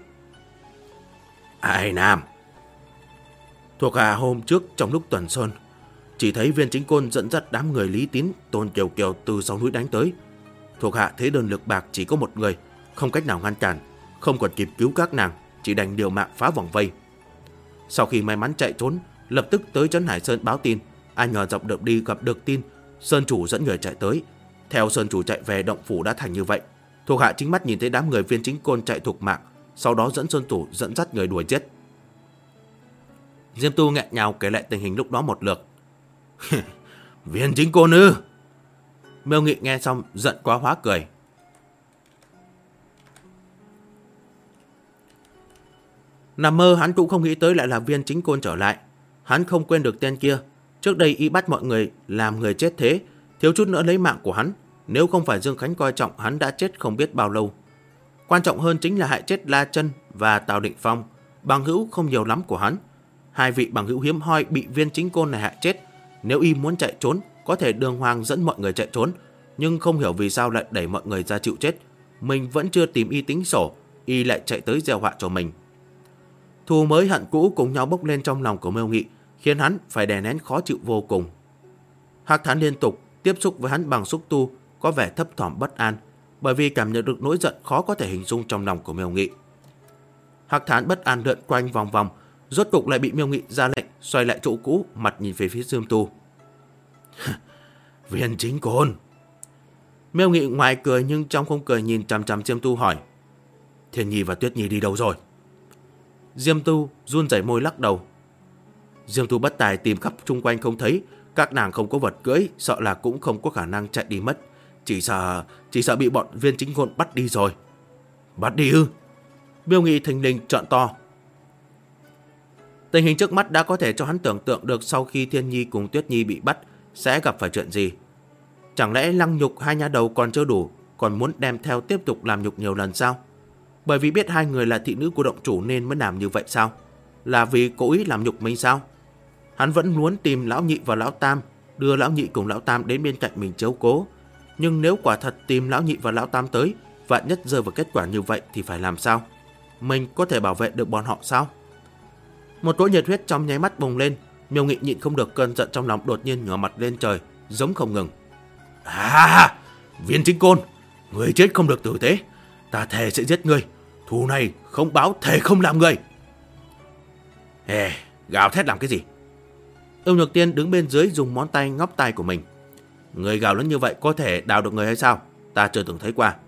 Ai Nam, thuộc hạ hôm trước trong lúc tuần sơn, chỉ thấy Viên Chính Côn dẫn dắt đám người Lý Tín, Tôn Kiều Kiều từ sau núi đánh tới. Thuộc hạ thế đơn lực bạc chỉ có một người, không cách nào ngăn cản, không còn kịp cứu các nàng, chỉ đành điều mạng phá vòng vây. Sau khi may mắn chạy trốn, lập tức tới trấn Hải Sơn báo tin. Ai ngờ dọc đường đi gặp được tin, Sơn chủ dẫn người chạy tới. Theo Sơn chủ chạy về, động phủ đã thành như vậy. Thuộc hạ chính mắt nhìn thấy đám người Viên Chính Côn chạy thục mạng, sau đó dẫn Sơn chủ dẫn dắt người đuổi giết. Diêm Tu nghẹn ngào kể lại tình hình lúc đó một lượt. Viên Chính Côn ư? Miêu Nghị nghe xong giận quá hóa cười. Nằm mơ hắn cũng không nghĩ tới lại là Viên Chính Côn trở lại. Hắn không quên được tên kia. Trước đây y bắt mọi người làm người chết thế, thiếu chút nữa lấy mạng của hắn. Nếu không phải Dương Khánh coi trọng, hắn đã chết không biết bao lâu. Quan trọng hơn chính là hại chết La Chân và Tào Định Phong, bằng hữu không nhiều lắm của hắn. Hai vị bằng hữu hiếm hoi bị Viên Chính Côn này hại chết. Nếu y muốn chạy trốn, có thể đường hoàng dẫn mọi người chạy trốn, nhưng không hiểu vì sao lại đẩy mọi người ra chịu chết. Mình vẫn chưa tìm y tính sổ, y lại chạy tới gieo họa cho mình. Thù mới hận cũ cùng nhau bốc lên trong lòng của Miêu Nghị, khiến hắn phải đè nén khó chịu vô cùng. Hắc Thán liên tục tiếp xúc với hắn bằng xúc tu, có vẻ thấp thỏm bất an, bởi vì cảm nhận được nỗi giận khó có thể hình dung trong lòng của Miêu Nghị. Hắc Thán bất an lượn quanh vòng vòng, rốt cục lại bị Miêu Nghị ra lệnh xoay lại chỗ cũ, mặt nhìn về phía Diêm Tu. Viên Chính Côn. Miêu Nghị ngoài cười nhưng trong không cười, nhìn chằm chằm Diêm Tu hỏi: Thiên Nhi và Tuyết Nhi đi đâu rồi? Diêm Tu run rẩy môi lắc đầu. Diêm Tu bất tài tìm khắp chung quanh không thấy, các nàng không có vật cưỡi, sợ là cũng không có khả năng chạy đi mất. Chỉ sợ bị bọn Viên Chính Côn bắt đi rồi. Bắt đi ư? Miêu Nghị thình lình trợn to. Tình hình trước mắt đã có thể cho hắn tưởng tượng được sau khi Thiên Nhi cùng Tuyết Nhi bị bắt sẽ gặp phải chuyện gì. Chẳng lẽ lăng nhục hai nha đầu còn chưa đủ, còn muốn đem theo tiếp tục làm nhục nhiều lần sao? Bởi vì biết hai người là thị nữ của động chủ nên mới làm như vậy sao? Là vì cố ý làm nhục mình sao? Hắn vẫn muốn tìm lão nhị và lão tam, đưa lão nhị cùng lão tam đến bên cạnh mình chiếu cố. Nhưng nếu quả thật tìm lão nhị và lão tam tới, vạn nhất rơi vào kết quả như vậy thì phải làm sao? Mình có thể bảo vệ được bọn họ sao? Một cỗ nhiệt huyết trong nháy mắt bùng lên. Miêu Nghị nhịn không được cơn giận trong lòng, đột nhiên ngửa mặt lên trời, giống không ngừng. Viên Chính Côn, người chết không được tử tế, ta thề sẽ giết ngươi, thù này không báo thề không làm người. Ê, gào thét làm cái gì? Yêu Nhược Tiên đứng bên dưới dùng ngón tay ngóc tai của mình. Người gào lớn như vậy có thể đào được người hay sao? Ta chưa từng thấy qua.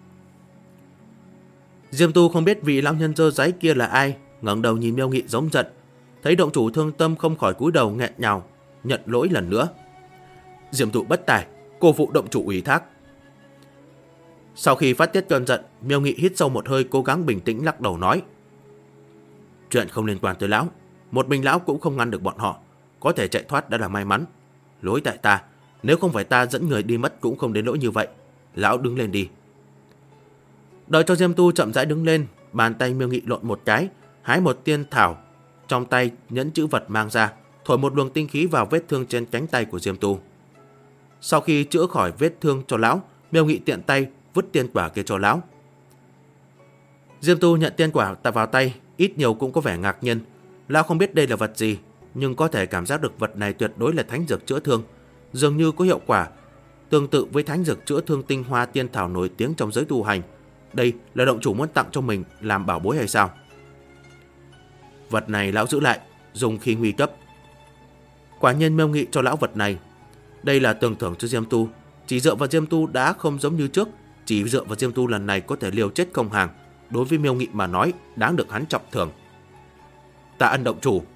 Diêm Tu không biết vị lão nhân dơ dáy kia là ai, ngẩng đầu nhìn Miêu Nghị giống giận. Thấy động chủ thương tâm không khỏi cúi đầu nghẹn ngào, nhận lỗi lần nữa. Diêm Tu bất tài, cô phụ động chủ ủy thác. Sau khi phát tiết cơn giận, Miêu Nghị hít sâu một hơi, cố gắng bình tĩnh lắc đầu nói: chuyện không liên quan tới lão, một mình lão cũng không ngăn được bọn họ, có thể chạy thoát đã là may mắn. Lỗi tại ta, nếu không phải ta dẫn người đi mất cũng không đến nỗi như vậy. Lão đứng lên đi. Đợi cho Diêm Tu chậm rãi đứng lên, bàn tay Miêu Nghị lộn một cái, hái một tiên thảo trong tay nhẫn chữ vật mang ra, thổi một luồng tinh khí vào vết thương trên cánh tay của Diêm Tu. Sau khi chữa khỏi vết thương cho lão, Miêu Nghị tiện tay vứt tiên quả kia cho lão. Diêm Tu nhận tiên quả vào tay, ít nhiều cũng có vẻ ngạc nhiên. Lão không biết đây là vật gì, nhưng có thể cảm giác được vật này tuyệt đối là thánh dược chữa thương, dường như có hiệu quả tương tự với thánh dược chữa thương tinh hoa tiên thảo nổi tiếng trong giới tu hành. Đây là động chủ muốn tặng cho mình làm bảo bối hay sao? Vật này lão giữ lại, dùng khi nguy cấp. Quả nhiên Miêu Nghị cho lão vật này. Đây là tưởng thưởng cho Diêm Tu. Chỉ dựa vào Diêm Tu đã không giống như trước, chỉ dựa vào Diêm Tu lần này có thể liều chết không hàng. Đối với Miêu Nghị mà nói, đáng được hắn trọng thưởng. Tạ ân động chủ.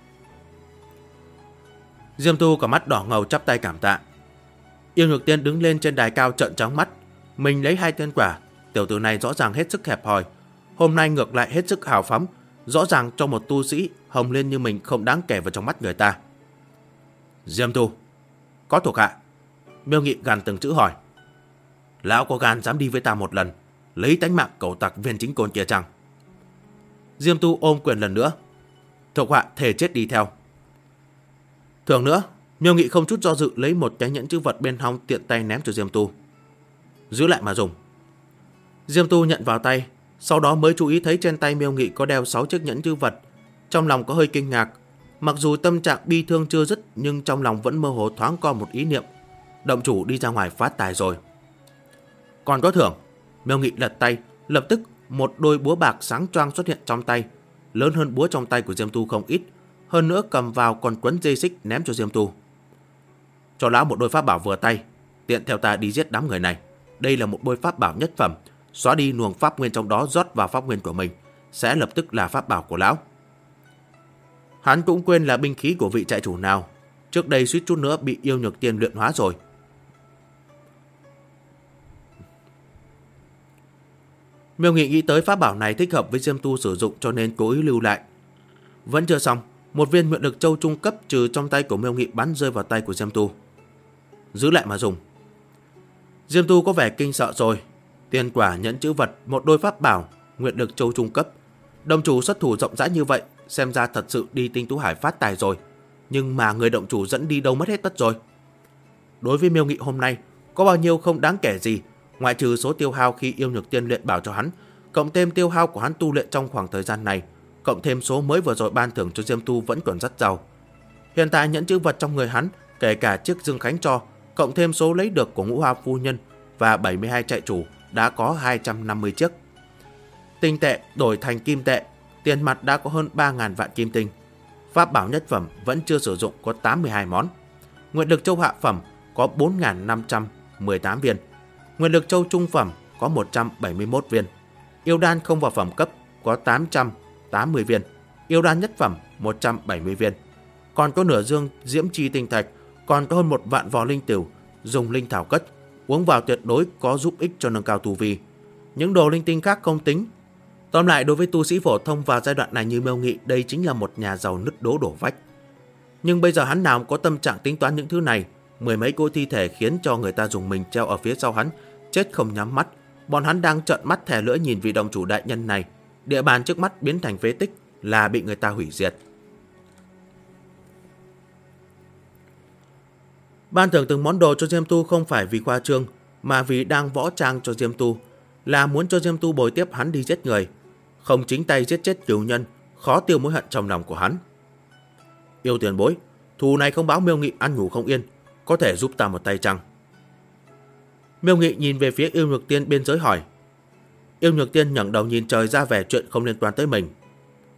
Diêm Tu cả mắt đỏ ngầu chắp tay cảm tạ. Yêu Nhược Tiên đứng lên trên đài cao trợn trắng mắt. Mình lấy 2 tiên quả, tiểu tử này rõ ràng hết sức hẹp hòi, hôm nay ngược lại hết sức hào phóng, rõ ràng cho một tu sĩ hồng lên như mình không đáng kể vào trong mắt người ta. Diêm Tu, có thuộc hạ. Miêu Nghị gằn từng chữ hỏi: lão có gan dám đi với ta một lần, lấy tánh mạng cẩu tặc Viên Chính Côn kia chăng? Diêm Tu ôm quyền lần nữa: thuộc hạ thề chết đi theo. Thường nữa, Miêu Nghị không chút do dự lấy một cái nhẫn chữ vật bên hông tiện tay ném cho Diêm Tu. Giữ lại mà dùng. Diêm Tu nhận vào tay, sau đó mới chú ý thấy trên tay Miêu Nghị có đeo 6 chiếc nhẫn chữ vật. Trong lòng có hơi kinh ngạc, mặc dù tâm trạng bi thương chưa dứt nhưng trong lòng vẫn mơ hồ thoáng qua một ý niệm: động chủ đi ra ngoài phát tài rồi. Còn có thưởng. Miêu Nghị lật tay, lập tức một đôi búa bạc sáng choang xuất hiện trong tay, lớn hơn búa trong tay của Diêm Tu không ít, hơn nữa cầm vào còn quấn dây xích ném cho Diêm Tu. Cho lão một đôi pháp bảo vừa tay, tiện theo ta đi giết đám người này. Đây là một đôi pháp bảo nhất phẩm, xóa đi luồng pháp nguyên trong đó rót vào pháp nguyên của mình, sẽ lập tức là pháp bảo của lão. Hắn cũng quên là binh khí của vị trại chủ nào, trước đây suýt chút nữa bị Yêu Nhược Tiên luyện hóa rồi. Miêu Nghị nghĩ tới pháp bảo này thích hợp với Diêm Tu sử dụng cho nên cố ý lưu lại. Vẫn chưa xong, một viên nguyện lực châu trung cấp trừ trong tay của Miêu Nghị bắn rơi vào tay của Diêm Tu. Giữ lại mà dùng. Diêm Tu có vẻ kinh sợ rồi. Tiền quả, nhẫn chữ vật, một đôi pháp bảo, nguyện lực châu trung cấp. Động chủ xuất thủ rộng rãi như vậy, xem ra thật sự đi Tinh Tú Hải phát tài rồi. Nhưng mà người động chủ dẫn đi đâu mất hết tất rồi. Đối với Miêu Nghị hôm nay, có bao nhiêu không đáng kể gì, ngoại trừ số tiêu hao khi Yêu Nhược Tiên luyện bảo cho hắn, cộng thêm tiêu hao của hắn tu luyện trong khoảng thời gian này, cộng thêm số mới vừa rồi ban thưởng cho Diêm Tu vẫn còn rất giàu. Hiện tại nhẫn chữ vật trong người hắn, kể cả chiếc Dương Khánh cho, cộng thêm số lấy được của Ngũ Hoa phu nhân và 72 trại chủ, đã có 250 chiếc. Tinh tệ đổi thành kim tệ, tiền mặt đã có hơn 3.000 vạn kim tinh. Pháp bảo nhất phẩm vẫn chưa sử dụng có 82 món. Nguyện lực châu hạ phẩm có 4.518 viên. Nguyện lực châu trung phẩm có 171 viên. Yêu đan không vào phẩm cấp có 880 viên. Yêu đan nhất phẩm 170 viên. Còn có nửa dương diễm chi tinh thạch, còn có hơn 1 vạn vò linh tửu, dùng linh thảo cất, uống vào tuyệt đối có giúp ích cho nâng cao tu vi. Những đồ linh tinh khác không tính. Tóm lại, đối với tu sĩ phổ thông vào giai đoạn này như Miêu Nghị, đây chính là một nhà giàu nứt đố đổ vách. Nhưng bây giờ hắn nào có tâm trạng tính toán những thứ này. Mười mấy cỗ thi thể khiến cho người ta dùng mình treo ở phía sau hắn, chết không nhắm mắt. Bọn hắn đang trợn mắt thè lưỡi nhìn vị động chủ đại nhân này. Địa bàn trước mắt biến thành phế tích, là bị người ta hủy diệt. Ban thưởng từng món đồ cho Diêm Tu không phải vì khoa trương, mà vì đang võ trang cho Diêm Tu, là muốn cho Diêm Tu bồi tiếp hắn đi giết người, không chính tay giết chết cửu nhân, khó tiêu mối hận trong lòng của hắn. Yêu tiền bối, thù này không báo Miêu Nghị ăn ngủ không yên, có thể giúp ta một tay chăng? Miêu Nghị nhìn về phía Yêu Nhược Tiên bên dưới hỏi. Yêu Nhược Tiên ngẩng đầu nhìn trời ra vẻ chuyện không liên quan tới mình.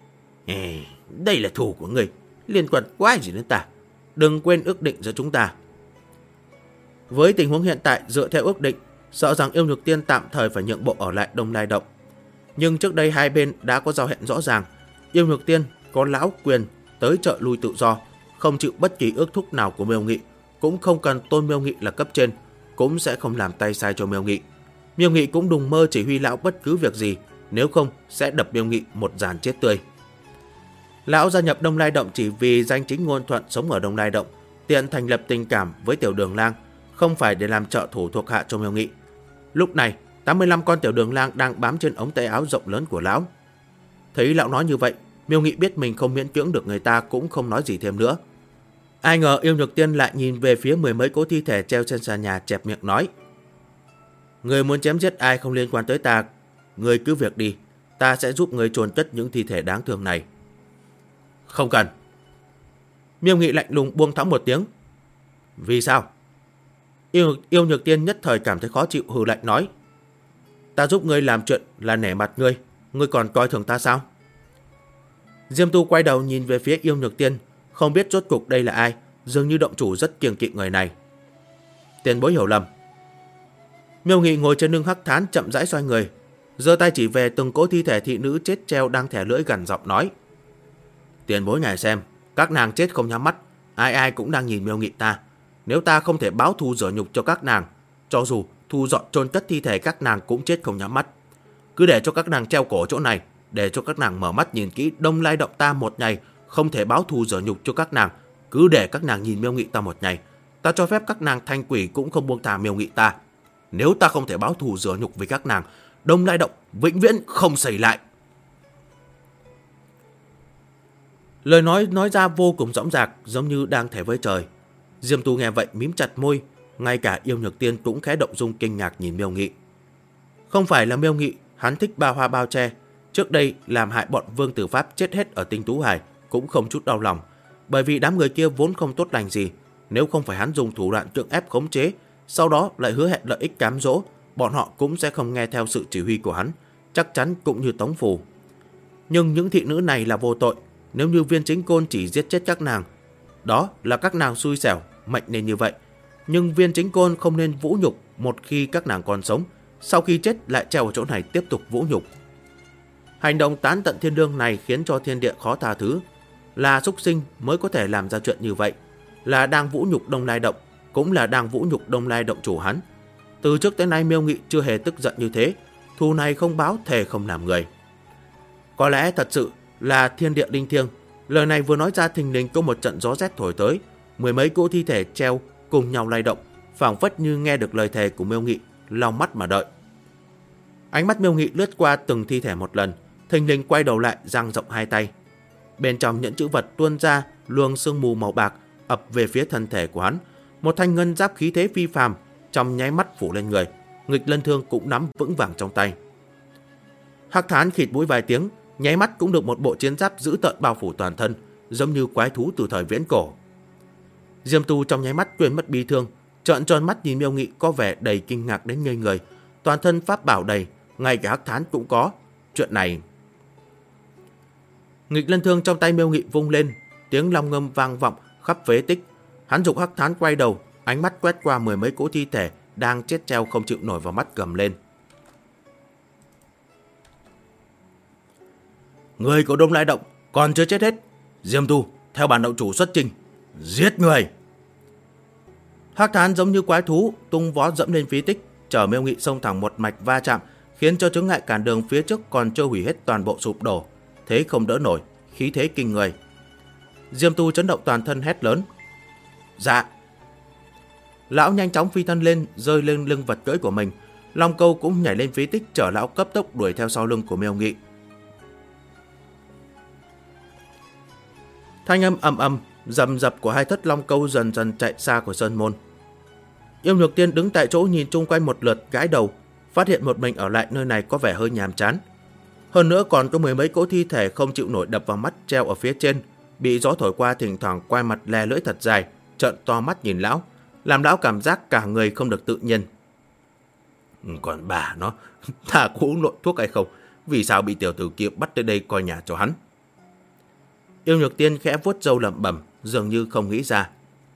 Đây là thù của ngươi, liên quan quái gì đến ta. Đừng quên ước định giữa chúng ta. Với tình huống hiện tại, dựa theo ước định, sợ rằng Yêu Nhược Tiên tạm thời phải nhượng bộ ở lại Đông Lai Động. Nhưng trước đây hai bên đã có giao hẹn rõ ràng. Yêu Nhược Tiên có lão quyền tới chợ lui tự do, không chịu bất kỳ ước thúc nào của Miêu Nghị, cũng không cần tôn Miêu Nghị là cấp trên, cũng sẽ không làm tay sai cho Miêu Nghị. Miêu Nghị cũng đừng mơ chỉ huy lão bất cứ việc gì, nếu không sẽ đập Miêu Nghị một dàn chết tươi. Lão gia nhập Đông Lai Động chỉ vì danh chính ngôn thuận sống ở Đông Lai Động, tiện thành lập tình cảm với Tiểu Đường Lang, không phải để làm trợ thủ thuộc hạ cho Miêu Nghị. Lúc này, 85 con Tiểu Đường Lang đang bám trên ống tay áo rộng lớn của lão. Thấy lão nói như vậy, Miêu Nghị biết mình không miễn cưỡng được người ta, cũng không nói gì thêm nữa. Ai ngờ Yêu Nhược Tiên lại nhìn về phía mười mấy cỗ thi thể treo trên sàn nhà, chẹp miệng nói: Người muốn chém giết ai không liên quan tới ta, người cứ việc đi, ta sẽ giúp người chôn cất những thi thể đáng thương này. Không cần. Miêu Nghị lạnh lùng buông thõng một tiếng. Vì sao? Yêu Nhược Tiên nhất thời cảm thấy khó chịu, hừ lạnh nói: Ta giúp ngươi làm chuyện là nể mặt ngươi, ngươi còn coi thường ta sao? Diêm Tu quay đầu nhìn về phía Yêu Nhược Tiên, không biết rốt cục đây là ai, dường như động chủ rất kiêng kỵ người này. Tiền bối hiểu lầm. Miêu Nghị ngồi trên lưng Hắc Thán chậm rãi xoay người, giơ tay chỉ về từng cỗ thi thể thị nữ chết treo đang thẻ lưỡi, gằn giọng nói: Tiền bối ngài xem, các nàng chết không nhắm mắt, ai ai cũng đang nhìn Miêu Nghị ta. Nếu ta không thể báo thù rửa nhục cho các nàng, cho dù thu dọn chôn cất thi thể các nàng cũng chết không nhắm mắt. Cứ để cho các nàng treo cổ chỗ này, để cho các nàng mở mắt nhìn kỹ Đông Lai Động ta một ngày, không thể báo thù rửa nhục cho các nàng. Cứ để các nàng nhìn Miêu Nghị ta một ngày, ta cho phép các nàng thanh quỷ cũng không buông thả Miêu Nghị ta. Nếu ta không thể báo thù rửa nhục với các nàng, Đông Lai Động vĩnh viễn không xảy lại. Lời nói ra vô cùng dõng dạc, giống như đang thề với trời. Diêm Tu nghe vậy mím chặt môi, ngay cả Yêu Nhược Tiên cũng khẽ động dung kinh ngạc nhìn Miêu Nghị. Không phải là Miêu Nghị hắn thích ba hoa bao che, trước đây làm hại bọn Vương Tử Pháp chết hết ở Tinh Tú Hải cũng không chút đau lòng, bởi vì đám người kia vốn không tốt lành gì. Nếu không phải hắn dùng thủ đoạn cưỡng ép khống chế, sau đó lại hứa hẹn lợi ích cám dỗ, bọn họ cũng sẽ không nghe theo sự chỉ huy của hắn, chắc chắn cũng như Tống Phù. Nhưng những thị nữ này là vô tội, nếu như Viên Chính Côn chỉ giết chết các nàng, đó là các nàng xui xẻo, mệnh nên như vậy. Nhưng Viên Chính Côn không nên vũ nhục một khi các nàng còn sống, sau khi chết lại treo ở chỗ này tiếp tục vũ nhục. Hành động tán tận thiên đương này khiến cho thiên địa khó tha thứ. Là súc sinh mới có thể làm ra chuyện như vậy, là đang vũ nhục Đông Lai Động, cũng là đang vũ nhục Đông Lai Động chủ hắn. Từ trước tới nay Miêu Nghị chưa hề tức giận như thế, thù này không báo thề không làm người. Có lẽ thật sự là thiên địa linh thiêng. Lời này vừa nói ra thình lình có một trận gió rét thổi tới, mười mấy cỗ thi thể treo cùng nhau lay động, phảng phất như nghe được lời thề của Miêu Nghị, long mắt mà đợi. Ánh mắt Miêu Nghị lướt qua từng thi thể một lần, thình lình quay đầu lại dang rộng hai tay. Bên trong nhẫn chữ vật tuôn ra luồng sương mù màu bạc ập về phía thân thể của hắn, một thanh ngân giáp khí thế phi phàm trong nháy mắt phủ lên người, Nghịch Lân Thương cũng nắm vững vàng trong tay. Hắc Thán khịt mũi vài tiếng, nháy mắt cũng được một bộ chiến giáp dữ tợn bao phủ toàn thân, giống như quái thú từ thời viễn cổ. Diêm Tu trong nháy mắt quên mất bi thương, trợn tròn mắt nhìn Miêu Nghị có vẻ đầy kinh ngạc đến ngây người, toàn thân pháp bảo đầy, ngay cả Hắc Thán cũng có. Chuyện này... Nghịch Lân Thương trong tay Miêu Nghị vung lên, tiếng long ngâm vang vọng khắp phế tích. Hắn giục Hắc Thán quay đầu, ánh mắt quét qua mười mấy cỗ thi thể đang chết treo không chịu nổi vào mắt, gầm lên: Người của Đông Lai Động còn chưa chết hết, Diêm Tu theo bản động chủ xuất trình, giết người. Hắc Thán giống như quái thú tung vó dẫm lên phế tích, chở Miêu Nghị xông thẳng một mạch va chạm, khiến cho chướng ngại cản đường phía trước còn chưa hủy hết toàn bộ sụp đổ, thế không đỡ nổi, khí thế kinh người. Diêm Tu chấn động toàn thân hét lớn: Dạ! Lão nhanh chóng phi thân lên, rơi lên lưng vật cưỡi của mình. Long Câu cũng nhảy lên phế tích, chở lão cấp tốc đuổi theo sau lưng của Miêu Nghị. Thanh âm ầm ầm rầm rập của hai thất Long Câu dần dần chạy xa của sơn môn. Yêu Nhược Tiên đứng tại chỗ nhìn chung quanh một lượt, gãi đầu, phát hiện một mình ở lại nơi này có vẻ hơi nhàm chán. Hơn nữa còn có mười mấy cỗ thi thể không chịu nổi đập vào mắt treo ở phía trên, bị gió thổi qua thỉnh thoảng quay mặt le lưỡi thật dài, trợn to mắt nhìn lão, làm lão cảm giác cả người không được tự nhiên. Còn bà nó, ta có uống lộn thuốc hay không? Vì sao bị tiểu tử kia bắt tới đây coi nhà cho hắn? Yêu Nhược Tiên khẽ vuốt râu lẩm bẩm, dường như không nghĩ ra.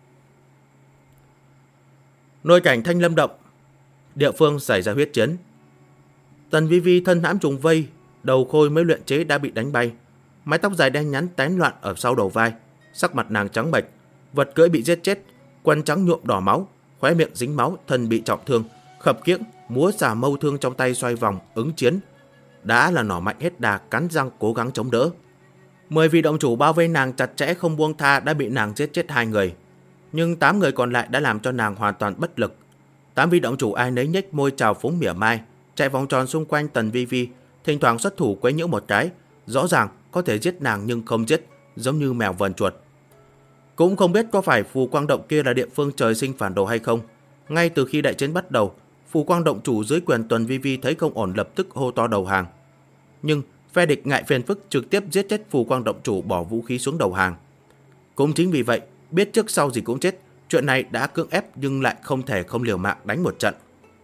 Nội cảnh Thanh Lâm Động, địa phương xảy ra huyết chiến. Tần Vi Vi thân hãm trùng vây, đầu khôi mới luyện chế đã bị đánh bay, mái tóc dài đen nhánh tán loạn ở sau đầu vai, sắc mặt nàng trắng bệch, vật cưỡi bị giết chết, quần trắng nhuộm đỏ máu, khóe miệng dính máu, thân bị trọng thương, khập khiễng múa xà mâu thương trong tay xoay vòng ứng chiến, đã là nỏ mạnh hết đà, cắn răng cố gắng chống đỡ. 10 vị động chủ bao vây nàng chặt chẽ không buông tha đã bị nàng giết chết 2 người, nhưng 8 người còn lại đã làm cho nàng hoàn toàn bất lực. 8 vị động chủ ai nấy nhếch môi trào phúng mỉa mai, chạy vòng tròn xung quanh Tần Vi Vi, thỉnh thoảng xuất thủ quấy nhiễu một cái, rõ ràng có thể giết nàng nhưng không giết, giống như mèo vờn chuột. Cũng không biết có phải Phù Quang Động kia là địa phương trời sinh phản đồ hay không. Ngay từ khi đại chiến bắt đầu, Phù Quang Động chủ dưới quyền Tần Vi Vi thấy không ổn lập tức hô to đầu hàng. Nhưng phe địch ngại phiền phức trực tiếp giết chết Phù Quang Động chủ, bỏ vũ khí xuống đầu hàng. Cũng chính vì vậy, biết trước sau gì cũng chết, chuyện này đã cưỡng ép nhưng lại không thể không liều mạng đánh một trận.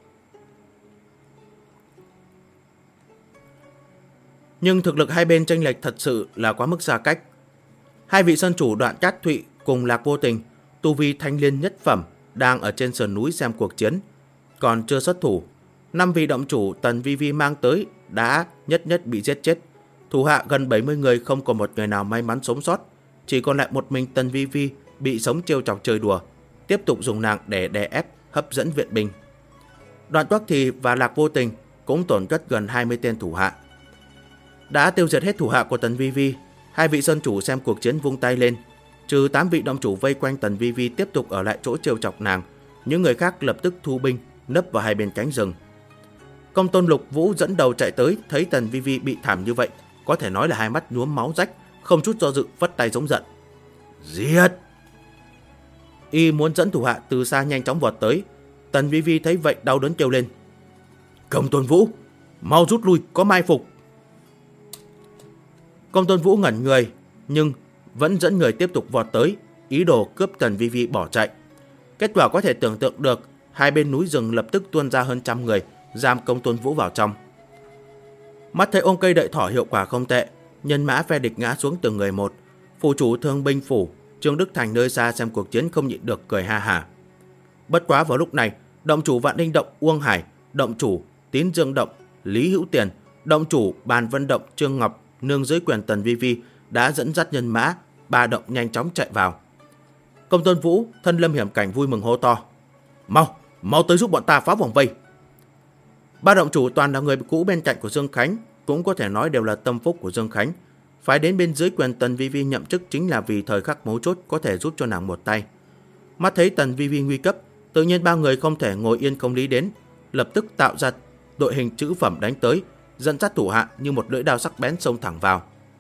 Nhưng thực lực hai bên chênh lệch thật sự là quá mức xa cách. Hai vị sơn chủ Đoạn Cát Thụy cùng Lạc Vô Tình, tu vi thanh liên nhất phẩm, đang ở trên sườn núi xem cuộc chiến, còn chưa xuất thủ. 5 vị động chủ Tần Vi Vi mang tới đã nhất nhất bị giết chết. Thủ hạ gần 70 người không còn một người nào may mắn sống sót, chỉ còn lại một mình Tần Vi Vi bị sống trêu chọc chơi đùa, tiếp tục dùng nàng để đè ép hấp dẫn viện binh. Đoạn Toắc Thì và Lạc Vô Tình cũng tổn thất gần 20 tên thủ hạ. Đã tiêu diệt hết thủ hạ của Tần Vi Vi, hai vị sơn chủ xem cuộc chiến vung tay lên, trừ 8 vị động chủ vây quanh Tần Vi Vi tiếp tục ở lại chỗ trêu chọc nàng, những người khác lập tức thu binh nấp vào hai bên cánh rừng. Công tôn Lục Vũ dẫn đầu chạy tới, thấy Tần Vi Vi bị thảm như vậy, có thể nói là hai mắt nhuốm máu rách, không chút do dự vất tay giống giận. Giết! Y muốn dẫn thủ hạ từ xa nhanh chóng vọt tới. Tần Vi Vi thấy vậy đau đớn kêu lên. Công tôn Vũ, mau rút lui, có mai phục. Công tôn Vũ ngẩn người, nhưng vẫn dẫn người tiếp tục vọt tới, ý đồ cướp Tần Vi Vi bỏ chạy. Kết quả có thể tưởng tượng được, hai bên núi rừng lập tức tuôn ra hơn 100 người, giam Công tôn Vũ vào trong. Mắt thấy ôm cây đợi thỏ hiệu quả không tệ, nhân mã phe địch ngã xuống từng người một. Phủ chủ Thương binh phủ Trương Đức Thành nơi xa xem cuộc chiến không nhịn được cười ha hả. Bất quá vào lúc này, động chủ Vạn Ninh Động Uông Hải, động chủ Tín Dương Động Lý Hữu Tiền, động chủ Bàn Vân Động Trương Ngọc nương dưới quyền Tần Vi Vi đã dẫn dắt nhân mã 3 động nhanh chóng chạy vào. Công tôn Vũ thân lâm hiểm cảnh vui mừng hô to. Mau tới giúp bọn ta phá vòng vây. 3 động chủ toàn là người cũ bên cạnh của Dương Khánh, cũng có thể nói đều là tâm phúc của Dương Khánh. Phải đến bên dưới quyền Tần Vi Vi nhậm chức chính là vì thời khắc mấu chốt có thể giúp cho nàng một tay. Mắt thấy Tần Vi Vi nguy cấp, tự nhiên 3 người không thể ngồi yên không lý đến, lập tức tạo ra đội hình chữ phẩm đánh tới, dẫn dắt thủ hạ như một lưỡi đao sắc bén xông thẳng vào.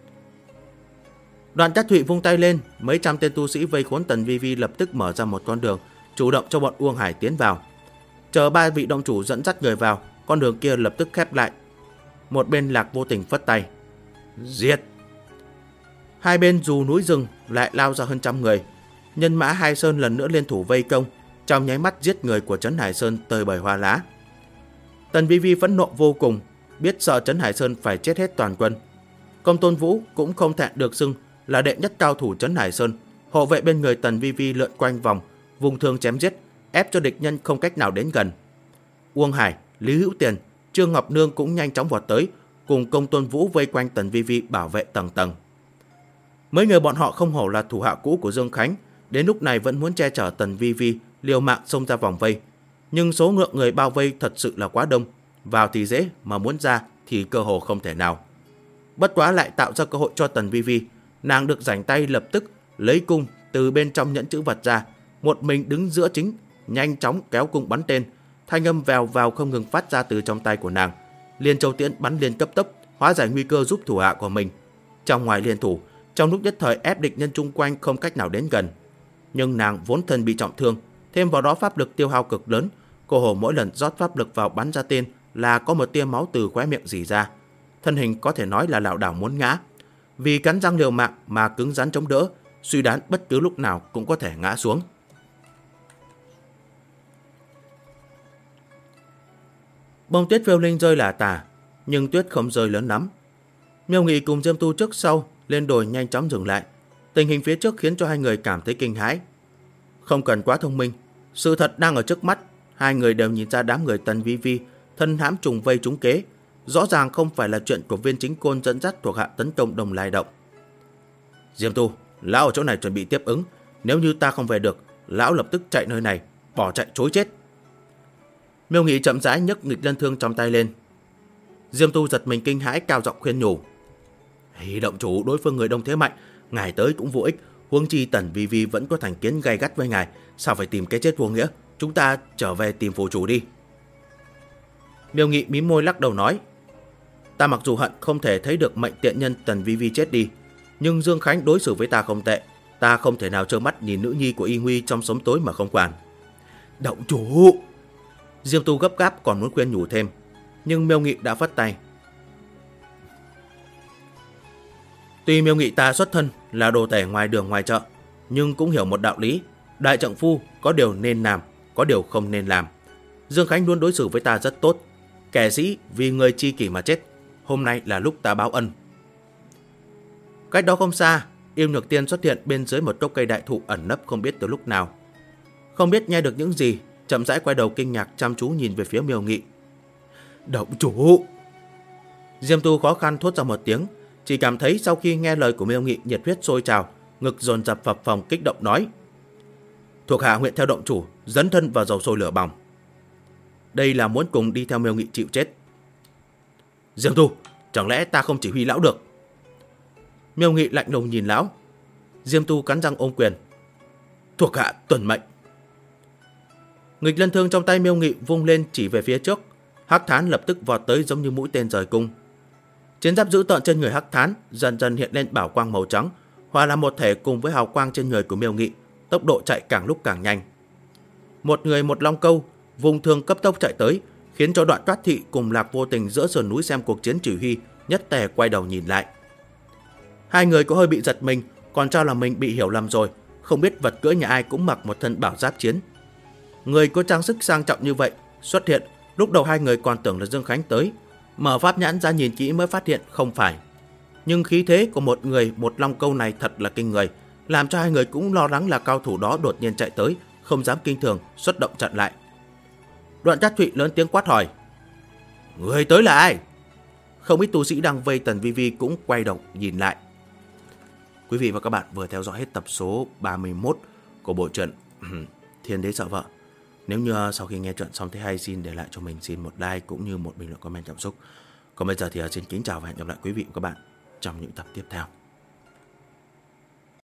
Đoạn Cát Thụy vung tay lên, mấy trăm tên tu sĩ vây khốn Tần Vi Vi lập tức mở ra một con đường, chủ động cho bọn Uông Hải tiến vào. Chờ 3 vị động chủ dẫn dắt người vào, con đường kia lập tức khép lại. Một bên Lạc Vô Tình phất tay. Giết! Hai bên dù núi rừng lại lao ra hơn 100 người. Nhân mã Hai Sơn lần nữa liên thủ vây công, trong nháy mắt giết người của Trấn Hải Sơn tơi bời hoa lá. Tần Vi Vi phẫn nộ vô cùng, biết sợ Trấn Hải Sơn phải chết hết toàn quân. Công tôn Vũ cũng không thẹn được xưng là đệ nhất cao thủ Trấn Hải Sơn, hộ vệ bên người Tần Vi Vi lượn quanh vòng, vùng thương chém giết, ép cho địch nhân không cách nào đến gần. Uông Hải, Lý Hữu Tiền, Trương Ngọc Nương cũng nhanh chóng vọt tới, cùng công tôn Vũ vây quanh Tần Vi Vi bảo vệ tầng tầng. Mấy người bọn họ không hổ là thủ hạ cũ của Dương Khánh, đến lúc này vẫn muốn che chở Tần Vi Vi liều mạng xông ra vòng vây, nhưng số lượng người bao vây thật sự là quá đông, vào thì dễ mà muốn ra thì cơ hồ không thể nào. Bất quá lại tạo ra cơ hội cho Tần Vi Vi, nàng được rảnh tay lập tức lấy cung từ bên trong nhẫn chữ vật ra, một mình đứng giữa chính, nhanh chóng kéo cung bắn tên, thanh âm vèo vào không ngừng phát ra từ trong tay của nàng. Liên châu tiễn bắn liên cấp tốc, hóa giải nguy cơ giúp thủ hạ của mình. Trong ngoài liên thủ, trong lúc nhất thời ép địch nhân chung quanh không cách nào đến gần. Nhưng nàng vốn thân bị trọng thương, thêm vào đó pháp lực tiêu hao cực lớn, cô hồ mỗi lần rót pháp lực vào bắn ra tên là có một tia máu từ khóe miệng rỉ ra. Thân hình có thể nói là lảo đảo muốn ngã. Vì cắn răng liều mạng mà cứng rắn chống đỡ, suy đoán bất cứ lúc nào cũng có thể ngã xuống. Bông tuyết phiêu linh rơi là tả, nhưng tuyết không rơi lớn lắm. Miêu Nghị cùng Diêm Tu trước sau lên đồi nhanh chóng dừng lại, Tình hình phía trước khiến cho hai người cảm thấy kinh hãi. Không cần quá thông minh, sự thật đang ở trước mắt. Hai người đều nhìn ra đám người Tần Vi Vi thân hãm trùng vây trúng kế. Rõ ràng không phải là chuyện của Viên Chính Côn dẫn dắt thuộc hạ tấn công Đồng Lai Động. Diêm Tu, lão ở chỗ này chuẩn bị tiếp ứng. Nếu như ta không về được, lão lập tức chạy nơi này, bỏ chạy trối chết. Miêu Nghị chậm rãi nhấc nghịch lân thương trong tay lên. Diêm Tu giật mình kinh hãi, cao giọng khuyên nhủ. Động chủ, đối phương người đông thế mạnh, ngài tới cũng vô ích. Huống chi Tần Vi Vi vẫn có thành kiến gay gắt với ngài, sao phải tìm cái chết vô nghĩa? Chúng ta trở về tìm phù chủ đi. Miêu Nghị mím môi lắc đầu nói. Ta mặc dù hận không thể thấy được mệnh tiện nhân Tần Vi Vi chết đi, nhưng Dương Khánh đối xử với ta không tệ. Ta không thể nào trơ mắt nhìn nữ nhi của Y Nguy trong sớm tối mà không quản. Động chủ! Diêm Tu gấp gáp còn muốn khuyên nhủ thêm, nhưng Miêu Nghị đã phất tay. Tuy Miêu Nghị ta xuất thân là đồ tể ngoài đường ngoài chợ, nhưng cũng hiểu một đạo lý. Đại trượng phu có điều nên làm, có điều không nên làm. Dương Khánh luôn đối xử với ta rất tốt. Kẻ sĩ vì người chi kỷ mà chết. Hôm nay là lúc ta báo ân. Cách đó không xa, Yêu Nhược Tiên xuất hiện bên dưới một gốc cây đại thụ ẩn nấp không biết từ lúc nào. Không biết nghe được những gì, chậm rãi quay đầu kinh ngạc chăm chú nhìn về phía Miêu Nghị. Động chủ! Diêm Tu khó khăn thốt ra một tiếng, chỉ cảm thấy sau khi nghe lời của Miêu Nghị nhiệt huyết sôi trào, ngực dồn dập phập phồng kích động nói. Thuộc hạ nguyện theo động chủ, dấn thân vào dầu sôi lửa bỏng. Đây là muốn cùng đi theo Miêu Nghị chịu chết. Diêm Tu, chẳng lẽ ta không chỉ huy lão được? Miêu Nghị lạnh lùng nhìn lão. Diêm Tu cắn răng ôm quyền. Thuộc hạ tuân mệnh. Nghịch lân thương trong tay Miêu Nghị vung lên chỉ về phía trước. Hắc Thán lập tức vọt tới giống như mũi tên rời cung. Chiến giáp dữ tợn trên người Hắc Thán dần dần hiện lên bảo quang màu trắng, hòa làm một thể cùng với hào quang trên người của Miêu Nghị, tốc độ chạy càng lúc càng nhanh. Một người một long câu, vùng thương cấp tốc chạy tới, khiến cho Đoạn Toát Thị cùng Lạc Vô Tình giữa sườn núi xem cuộc chiến chỉ huy, nhất tề quay đầu nhìn lại. Hai người có hơi bị giật mình, còn cho là mình bị hiểu lầm rồi, không biết vật cưỡi nhà ai cũng mặc một thân bảo giáp chiến. Người có trang sức sang trọng như vậy xuất hiện, lúc đầu hai người còn tưởng là Dương Khánh tới, mở pháp nhãn ra nhìn kỹ mới phát hiện không phải. Nhưng khí thế của một người một long câu này thật là kinh người, làm cho hai người cũng lo lắng là cao thủ đó đột nhiên chạy tới, không dám kinh thường, xuất động chặn lại. Đoạn Trác Thụy lớn tiếng quát hỏi. Người tới là ai? Không ít tu sĩ đang vây Tần Vi Vi cũng quay đầu nhìn lại. Quý vị và các bạn vừa theo dõi hết tập số 31 của bộ truyện Thiên Đế Sợ Vợ. Nếu như sau khi nghe truyện xong thấy hay, xin để lại cho mình xin một like cũng như một bình luận comment cảm xúc. Còn bây giờ thì xin kính chào và hẹn gặp lại quý vị và các bạn trong những tập tiếp theo.